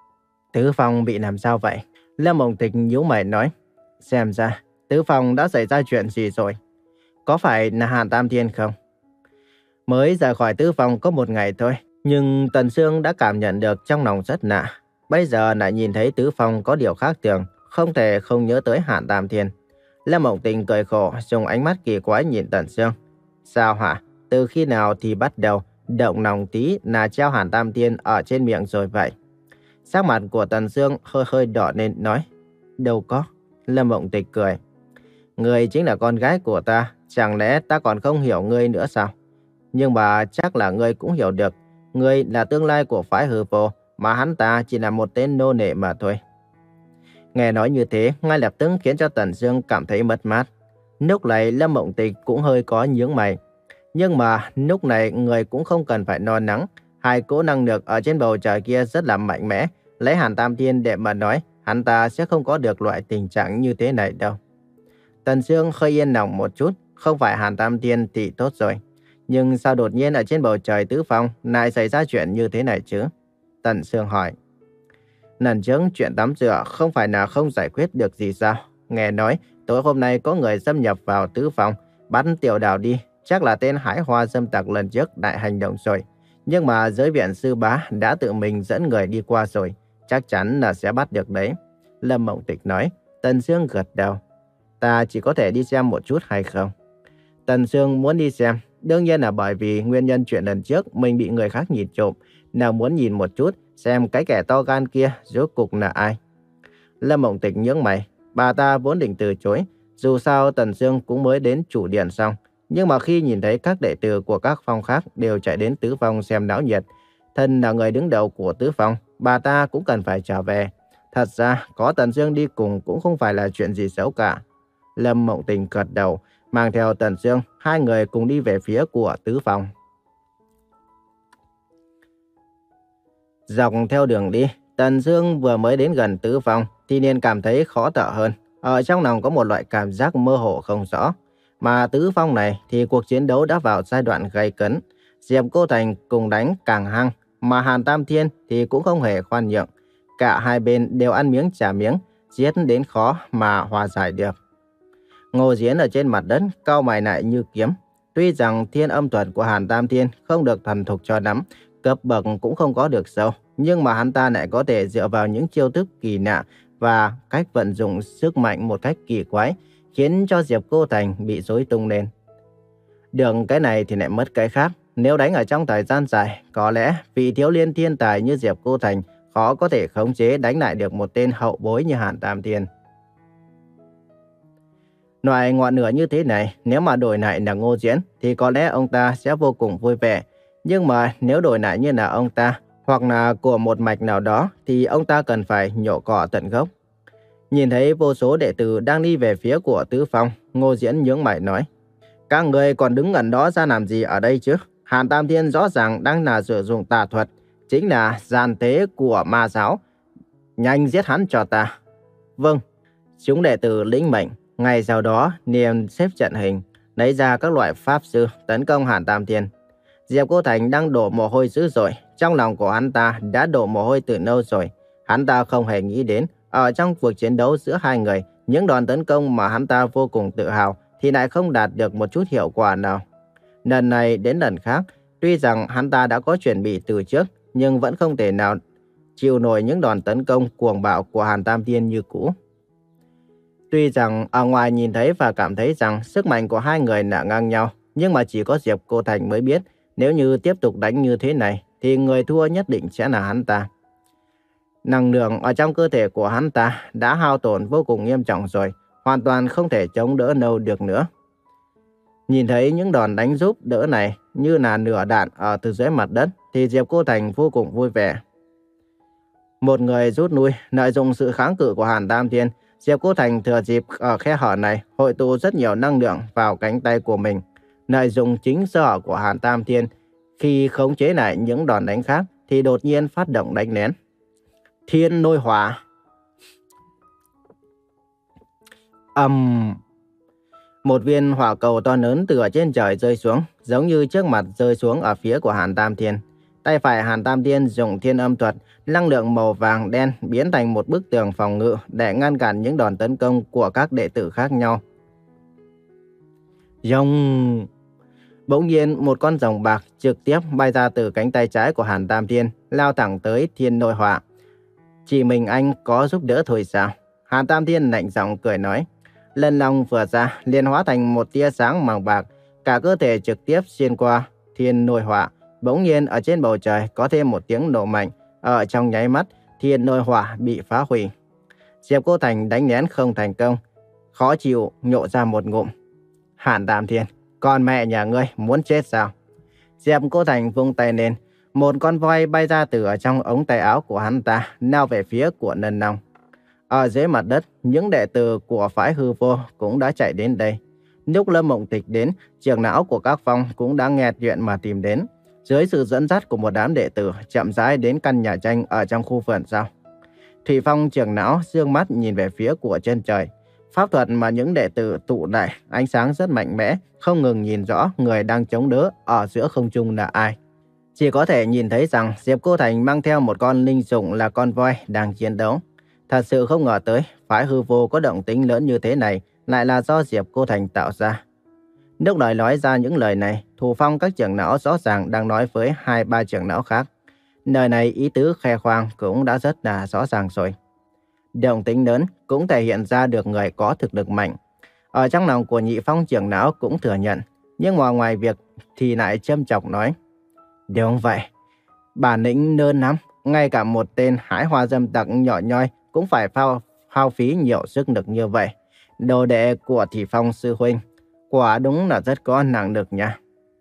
Tứ Phong bị làm sao vậy? Lâm Mộng Tình nhíu mày nói. Xem ra, Tứ Phong đã xảy ra chuyện gì rồi? Có phải là Hàn Tam Thiên không? Mới rời khỏi Tứ Phong có một ngày thôi, nhưng Tần Sương đã cảm nhận được trong lòng rất lạ. Bây giờ lại nhìn thấy Tứ Phong có điều khác thường, không thể không nhớ tới Hàn Tam Thiên. Lâm Mộng Tình cười khổ, dùng ánh mắt kỳ quái nhìn Tần Sương. Sao hả? Từ khi nào thì bắt đầu động lòng tí là treo Hàn Tam Thiên ở trên miệng rồi vậy? Sắc mặt của Tần Sương hơi hơi đỏ lên nói. Đâu có. Lâm Mộng Tịch cười. Ngươi chính là con gái của ta, chẳng lẽ ta còn không hiểu ngươi nữa sao? Nhưng mà chắc là ngươi cũng hiểu được, ngươi là tương lai của phái hư vô, mà hắn ta chỉ là một tên nô lệ mà thôi. Nghe nói như thế, ngay lập tức khiến cho Tần Sương cảm thấy mất mát. Lúc này Lâm Mộng Tịch cũng hơi có nhướng mày. Nhưng mà lúc này người cũng không cần phải lo lắng. Hai cỗ năng lực ở trên bầu trời kia rất là mạnh mẽ. Lấy Hàn Tam Thiên để mà nói, hắn ta sẽ không có được loại tình trạng như thế này đâu. Tần Sương hơi yên lòng một chút, không phải Hàn Tam Thiên thì tốt rồi. Nhưng sao đột nhiên ở trên bầu trời Tứ Phong lại xảy ra chuyện như thế này chứ? Tần Sương hỏi. Lần trước chuyện tắm rửa không phải là không giải quyết được gì sao? Nghe nói tối hôm nay có người xâm nhập vào Tứ Phong, bắt Tiểu Đào đi. Chắc là tên Hải Hoa dâm tặc lần trước đại hành động rồi. Nhưng mà giới viện sư bá đã tự mình dẫn người đi qua rồi. Chắc chắn là sẽ bắt được đấy. Lâm Mộng Tịch nói. Tần Sương gật đầu. Ta chỉ có thể đi xem một chút hay không? Tần Sương muốn đi xem. Đương nhiên là bởi vì nguyên nhân chuyện lần trước mình bị người khác nhìn trộm. Nào muốn nhìn một chút xem cái kẻ to gan kia rốt cục là ai. Lâm Mộng Tịch nhướng mày. Bà ta vốn định từ chối. Dù sao Tần Sương cũng mới đến chủ điện xong. Nhưng mà khi nhìn thấy các đệ tử của các phong khác đều chạy đến Tứ Phong xem náo nhiệt, thân là người đứng đầu của Tứ Phong, bà ta cũng cần phải trở về. Thật ra, có Tần Sương đi cùng cũng không phải là chuyện gì xấu cả. Lâm Mộng Tình gật đầu, mang theo Tần Sương, hai người cùng đi về phía của Tứ Phong. Dọc theo đường đi, Tần Sương vừa mới đến gần Tứ Phong thì liền cảm thấy khó thở hơn. Ở trong lòng có một loại cảm giác mơ hồ không rõ. Mà Tứ Phong này thì cuộc chiến đấu đã vào giai đoạn gay cấn. Diệp Cô Thành cùng đánh càng hăng, mà Hàn Tam Thiên thì cũng không hề khoan nhượng. Cả hai bên đều ăn miếng trả miếng, giết đến khó mà hòa giải được. Ngô Diễn ở trên mặt đất, cau mày lại như kiếm. Tuy rằng thiên âm thuật của Hàn Tam Thiên không được thuần thục cho lắm, cấp bậc cũng không có được sâu, nhưng mà hắn ta lại có thể dựa vào những chiêu thức kỳ lạ và cách vận dụng sức mạnh một cách kỳ quái, khiến cho Diệp Cô Thành bị rối tung lên. Được cái này thì lại mất cái khác. Nếu đánh ở trong thời gian dài, có lẽ vị thiếu liên thiên tài như Diệp Cô Thành khó có thể khống chế đánh lại được một tên hậu bối như Hàn Tam Thiên. Loại ngọn lửa như thế này, nếu mà đổi lại là Ngô Diễn thì có lẽ ông ta sẽ vô cùng vui vẻ. Nhưng mà nếu đổi lại như là ông ta, hoặc là của một mạch nào đó, thì ông ta cần phải nhổ cỏ tận gốc. Nhìn thấy vô số đệ tử đang đi về phía của Tứ Phong, Ngô Diễn nhướng mày nói: các người còn đứng gần đó ra làm gì ở đây chứ? Hàn Tam Thiên rõ ràng đang là sử dụng tà thuật, chính là gian tế của ma giáo. Nhanh giết hắn cho ta. Vâng. Chúng đệ tử lĩnh mệnh. Ngay sau đó, Niệm xếp trận hình, lấy ra các loại pháp sư tấn công Hàn Tam Thiên. Diệp Cô Thành đang đổ mồ hôi dữ dội, trong lòng của hắn ta đã đổ mồ hôi từ lâu rồi. Hắn ta không hề nghĩ đến, ở trong cuộc chiến đấu giữa hai người, những đòn tấn công mà hắn ta vô cùng tự hào thì lại không đạt được một chút hiệu quả nào. Lần này đến lần khác, tuy rằng hắn ta đã có chuẩn bị từ trước, nhưng vẫn không thể nào chịu nổi những đòn tấn công cuồng bạo của Hàn Tam Thiên như cũ. Tuy rằng ở ngoài nhìn thấy và cảm thấy rằng sức mạnh của hai người là ngang nhau, nhưng mà chỉ có Diệp Cô Thành mới biết, nếu như tiếp tục đánh như thế này, thì người thua nhất định sẽ là hắn ta. Năng lượng ở trong cơ thể của hắn ta đã hao tổn vô cùng nghiêm trọng rồi, hoàn toàn không thể chống đỡ lâu được nữa. Nhìn thấy những đòn đánh giúp đỡ này như là nửa đạn ở từ dưới mặt đất, thì Diệp Cô Thành vô cùng vui vẻ. Một người rút lui, lợi dụng sự kháng cự của Hàn Tam Thiên, Diệp Cô Thành thừa dịp ở khe hở này hội tụ rất nhiều năng lượng vào cánh tay của mình, lợi dụng chính sơ hở của Hàn Tam Thiên. Khi khống chế lại những đòn đánh khác thì đột nhiên phát động đánh lén. Thiên lôi hỏa. Ầm. Um, một viên hỏa cầu to lớn từ ở trên trời rơi xuống, giống như trước mặt rơi xuống ở phía của Hàn Tam Thiên. Tay phải Hàn Tam Thiên dùng thiên âm thuật, năng lượng màu vàng đen biến thành một bức tường phòng ngự để ngăn cản những đòn tấn công của các đệ tử khác nhau. Dông. Bỗng nhiên một con rồng bạc trực tiếp bay ra từ cánh tay trái của Hàn Tam Thiên, lao thẳng tới thiên lôi hỏa. Chỉ mình anh có giúp đỡ thôi sao? Hàn Tam Thiên lạnh giọng cười nói. Lần lòng vừa ra liền hóa thành một tia sáng màu bạc, cả cơ thể trực tiếp xuyên qua thiên lôi hỏa. Bỗng nhiên ở trên bầu trời có thêm một tiếng nổ mạnh, ở trong nháy mắt thiên lôi hỏa bị phá hủy. Diệp Cô Thành đánh lén không thành công, khó chịu nhổ ra một ngụm. Hàn Tam Thiên, con mẹ nhà ngươi muốn chết sao? Diệp Cô Thành vung tay lên, một con voi bay ra từ ở trong ống tay áo của hắn ta, lao về phía của Nân Long. Ở dưới mặt đất, những đệ tử của phái Hư Vô cũng đã chạy đến đây. Lúc Lâm Mộng Tịch đến, trưởng lão của các phong cũng đã nghe chuyện mà tìm đến. Dưới sự dẫn dắt của một đám đệ tử, chậm rãi đến căn nhà tranh ở trong khu vườn sau. Thủy Phong trưởng lão dương mắt nhìn về phía của chân trời. Pháp thuật mà những đệ tử tụ lại, ánh sáng rất mạnh mẽ, không ngừng nhìn rõ người đang chống đỡ ở giữa không trung là ai. Chỉ có thể nhìn thấy rằng Diệp Cô Thành mang theo một con linh dụng là con voi đang chiến đấu. Thật sự không ngờ tới, phái Hư Vô có động tĩnh lớn như thế này lại là do Diệp Cô Thành tạo ra. Lúc nói nói ra những lời này, Thủ Phong các trưởng lão rõ ràng đang nói với hai ba trưởng lão khác. Nơi này ý tứ khoe khoang cũng đã rất là rõ ràng rồi. Động tĩnh lớn cũng thể hiện ra được người có thực lực mạnh. Ở trong lòng của Nhị Phong trưởng lão cũng thừa nhận, nhưng mà ngoài việc thì lại châm chọc nói. Đúng vậy, bản lĩnh nơn lắm, ngay cả một tên hái hoa dâm tặc nhỏ nhoi cũng phải phao, hao phí nhiều sức lực như vậy. Đồ đệ của Thị Phong sư huynh, quả đúng là rất có năng lực nha.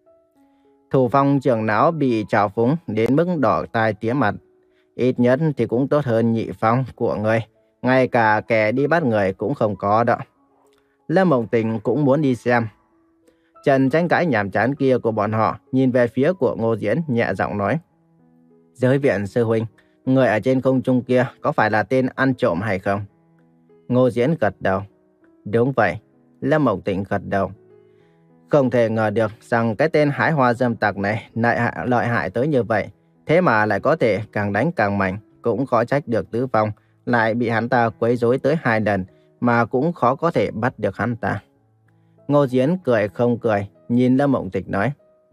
Thủ Phong trưởng lão bị trào phúng đến mức đỏ tai tía mặt. Ít nhất thì cũng tốt hơn Nhị Phong của người, ngay cả kẻ đi bắt người cũng không có đó. Lâm Mộng Tình cũng muốn đi xem. Trận tranh cãi nhàm chán kia của bọn họ nhìn về phía của Ngô Diễn nhẹ giọng nói. Giới viện sư huynh, người ở trên không trung kia có phải là tên ăn trộm hay không? Ngô Diễn gật đầu. Đúng vậy. Lâm Mộng Tình gật đầu. Không thể ngờ được rằng cái tên hái hoa dâm tặc này lợi hại, lợi hại tới như vậy. Thế mà lại có thể càng đánh càng mạnh. Cũng khó trách được Tứ Phong lại bị hắn ta quấy rối tới hai lần, mà cũng khó có thể bắt được hắn ta. Ngô Diễn cười không cười, nhìn Lâm Mộng Tịch nói.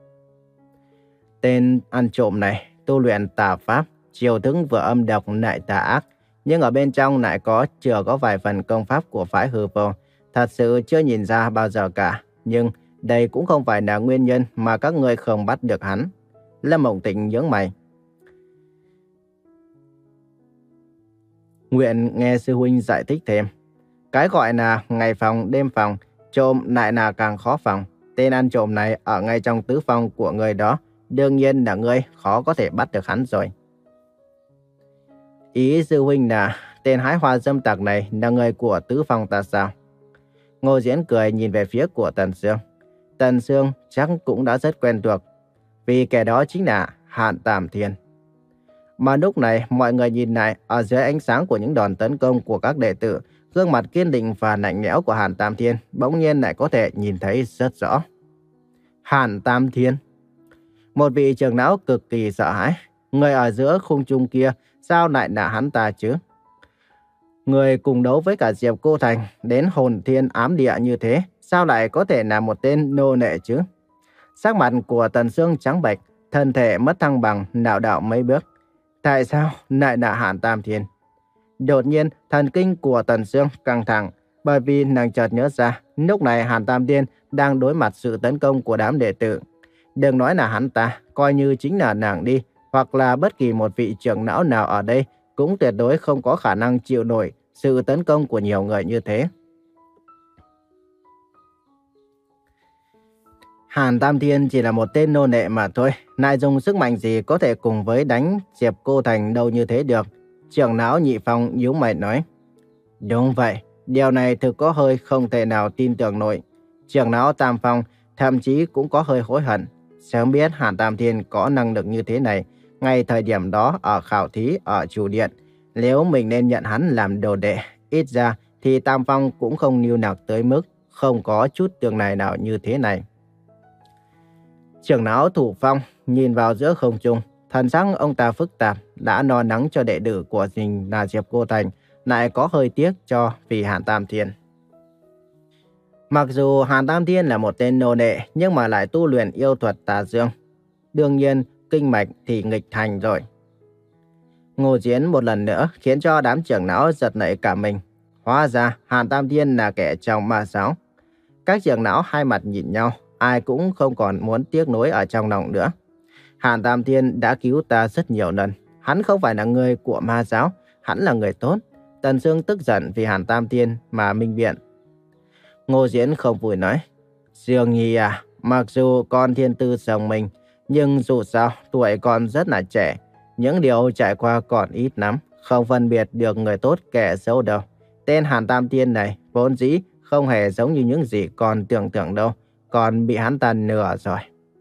Tên ăn trộm này tu luyện tà pháp, chiêu thức vừa âm độc lại tà ác, nhưng ở bên trong lại có chưa có vài phần công pháp của phái Hư Vô. Thật sự chưa nhìn ra bao giờ cả, nhưng đây cũng không phải là nguyên nhân mà các ngươi không bắt được hắn. Lâm Mộng Tịch nhướng mày. Nguyện nghe sư huynh giải thích thêm. Cái gọi là ngày phòng đêm phòng, trộm lại là càng khó phòng. Tên ăn trộm này ở ngay trong tứ phong của người đó, đương nhiên là ngươi khó có thể bắt được hắn rồi. Ý sư huynh là tên hái hoa dâm tặc này là người của tứ phong ta sao? Ngô Diễn cười nhìn về phía của Tần Sương. Tần Sương chắc cũng đã rất quen thuộc, vì kẻ đó chính là Hàn Tam Thiên. Mà lúc này mọi người nhìn lại, ở dưới ánh sáng của những đòn tấn công của các đệ tử, gương mặt kiên định và lạnh lẽo của Hàn Tam Thiên bỗng nhiên lại có thể nhìn thấy rất rõ. Hàn Tam Thiên, một vị trưởng lão cực kỳ sợ hãi. Người ở giữa khung trung kia sao lại là hắn ta chứ? Người cùng đấu với cả Diệp Cô Thành đến hồn thiên ám địa như thế, sao lại có thể là một tên nô lệ chứ? Sắc mặt của Tần Sương trắng bệch, thân thể mất thăng bằng, lảo đảo mấy bước. Tại sao lại là Hàn Tam Thiên? Đột nhiên, thần kinh của Tần Sương căng thẳng, bởi vì nàng chợt nhớ ra, lúc này Hàn Tam Thiên đang đối mặt sự tấn công của đám đệ tử. Đừng nói là hắn ta, coi như chính là nàng đi, hoặc là bất kỳ một vị trưởng lão nào ở đây, cũng tuyệt đối không có khả năng chịu nổi sự tấn công của nhiều người như thế. Hàn Tam Thiên chỉ là một tên nô lệ mà thôi, lại dùng sức mạnh gì có thể cùng với đánh Diệp Cô Thành đâu như thế được. Trưởng lão Nhị Phong nhíu mày nói. Đúng vậy, điều này thực có hơi không thể nào tin tưởng nổi. Trưởng lão Tam Phong thậm chí cũng có hơi hối hận. Sớm biết Hàn Tam Thiên có năng lực như thế này, ngay thời điểm đó ở khảo thí ở chủ điện, nếu mình nên nhận hắn làm đồ đệ, ít ra thì Tam Phong cũng không nhu nặc tới mức không có chút tương này nào như thế này. Trưởng lão Thủ Phong nhìn vào giữa không trung, thần sắc ông ta phức tạp, đã lo lắng cho đệ tử của mình là Diệp Cô Thành, lại có hơi tiếc cho vì Hàn Tam Thiên. Mặc dù Hàn Tam Thiên là một tên nô lệ, nhưng mà lại tu luyện yêu thuật tà dương. Đương nhiên, kinh mạch thì nghịch thành rồi. Ngô Diễn một lần nữa khiến cho đám trưởng lão giật nảy cả mình. Hóa ra Hàn Tam Thiên là kẻ trong ma giáo. Các trưởng lão hai mặt nhìn nhau, ai cũng không còn muốn tiếc nuối ở trong lòng nữa. Hàn Tam Thiên đã cứu ta rất nhiều lần. Hắn không phải là người của ma giáo, hắn là người tốt. Tần Sương tức giận vì Hàn Tam Thiên mà minh biện. Ngô Diễn không vui nói. Sương Nhi à, mặc dù con thiên tư rồng mình, nhưng dù sao tuổi còn rất là trẻ. Những điều trải qua còn ít lắm, không phân biệt được người tốt kẻ xấu đâu. Tên Hàn Tam Thiên này vốn dĩ không hề giống như những gì con tưởng tượng đâu, còn bị hắn ta lừa rồi.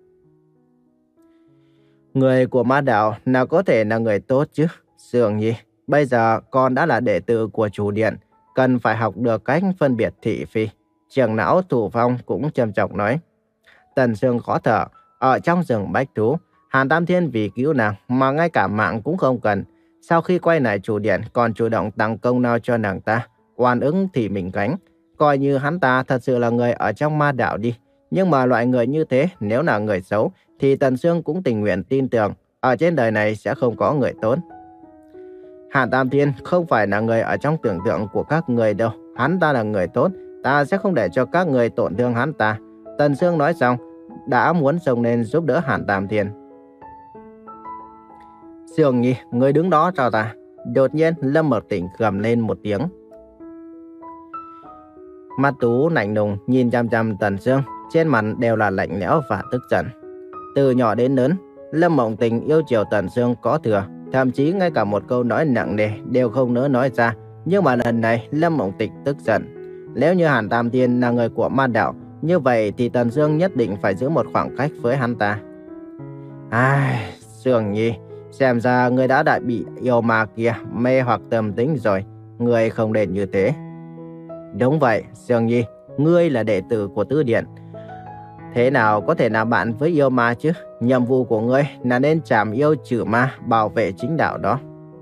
Người của ma đạo nào có thể là người tốt chứ? Sương Nhi, bây giờ con đã là đệ tử của chủ điện, cần phải học được cách phân biệt thị phi. Trưởng lão Thủ Phong cũng trầm trọng nói. Tần Sương khó thở, ở trong rừng bách thú, Hàn Tam Thiên vì cứu nàng mà ngay cả mạng cũng không cần. Sau khi quay lại chủ điện còn chủ động tặng công lao cho nàng ta, oan ứng thì mình gánh. Coi như hắn ta thật sự là người ở trong ma đạo đi. Nhưng mà loại người như thế nếu là người xấu thì Tần Sương cũng tình nguyện tin tưởng ở trên đời này sẽ không có người tốt. Hàn Tam Thiên không phải là người ở trong tưởng tượng của các người đâu. Hắn ta là người tốt, ta sẽ không để cho các người tổn thương hắn ta. Tần Sương nói xong, đã muốn xông lên giúp đỡ Hàn Tam Thiên. Sương Nhi, người đứng đó cho ta. Đột nhiên Lâm Mộc Tịnh gầm lên một tiếng. Mắt Tú lạnh lùng nhìn chăm chăm Tần Sương, trên mặt đều là lạnh lẽo và tức giận. Từ nhỏ đến lớn, Lâm Mộng Tình yêu chiều Tần Sương có thừa, thậm chí ngay cả một câu nói nặng nề đều không nỡ nói ra. Nhưng mà lần này Lâm Mộng Tình tức giận. Nếu như Hàn Tam Thiên là người của ma đạo, như vậy thì Tần Sương nhất định phải giữ một khoảng cách với hắn ta. Ai, Sương Nhi, xem ra người đã đã bị yêu ma kia mê hoặc tâm tính rồi, người không nên như thế. Đúng vậy, Sương Nhi, ngươi là đệ tử của Tứ Điện. Thế nào có thể làm bạn với yêu ma chứ? Nhiệm vụ của ngươi là nên trảm yêu trừ ma, bảo vệ chính đạo đó.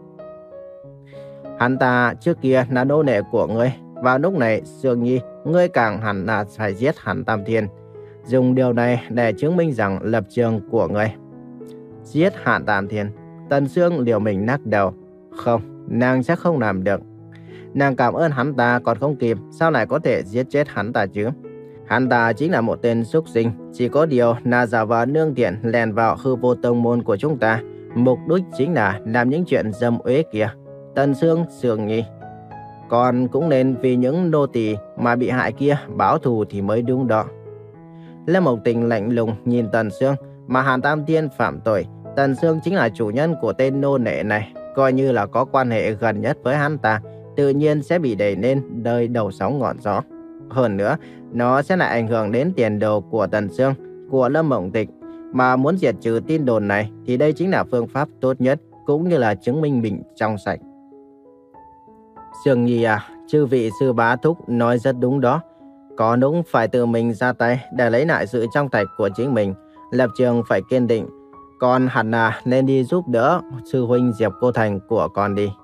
Hắn ta trước kia là nô lệ của ngươi. Vào lúc này, Sương Nhi, ngươi càng hẳn là phải giết Hàn Tam Thiên. Dùng điều này để chứng minh rằng lập trường của ngươi. Giết Hàn Tam Thiên. Tần Sương liều mình lắc đầu. Không, nàng sẽ không làm được. Nàng cảm ơn hắn ta còn không kịp, sao lại có thể giết chết hắn ta chứ? Hắn ta chính là một tên súc sinh, chỉ có điều là giả vờ nương tiện lèn vào hư vô tông môn của chúng ta. Mục đích chính là làm những chuyện dâm uế kia. Tần Sương, Sương Nhi, con cũng nên vì những nô tỳ mà bị hại kia báo thù thì mới đúng đó. Lâm Mộc Tình lạnh lùng nhìn Tần Sương, mà Hàn Tam Tiên phạm tội, Tần Sương chính là chủ nhân của tên nô nệ này, coi như là có quan hệ gần nhất với hắn ta, tự nhiên sẽ bị đẩy lên nơi đầu sóng ngọn gió. Hơn nữa, nó sẽ lại ảnh hưởng đến tiền đồ của Tần Sương, của Lâm Mộng Tịch. Mà muốn diệt trừ tin đồn này thì đây chính là phương pháp tốt nhất, cũng như là chứng minh mình trong sạch. Sương Nhi à, chư vị sư bá thúc nói rất đúng đó. Có đúng phải tự mình ra tay để lấy lại sự trong sạch của chính mình, lập trường phải kiên định. Con hẳn là nên đi giúp đỡ sư huynh Diệp Cô Thành của con đi.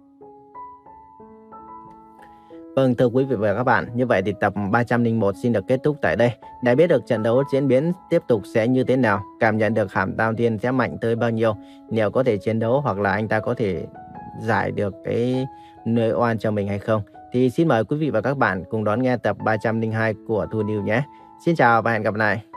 Vâng, thưa quý vị và các bạn, như vậy thì tập ba trăm lẻ một xin được kết thúc tại đây. Để biết được trận đấu diễn biến tiếp tục sẽ như thế nào, cảm nhận được Hàn Tam Tiên sẽ mạnh tới bao nhiêu, nếu có thể chiến đấu hoặc là anh ta có thể giải được cái nơi oan cho mình hay không, thì xin mời quý vị và các bạn cùng đón nghe tập ba trăm lẻ hai của Thu Niu nhé. Xin chào và hẹn gặp lại.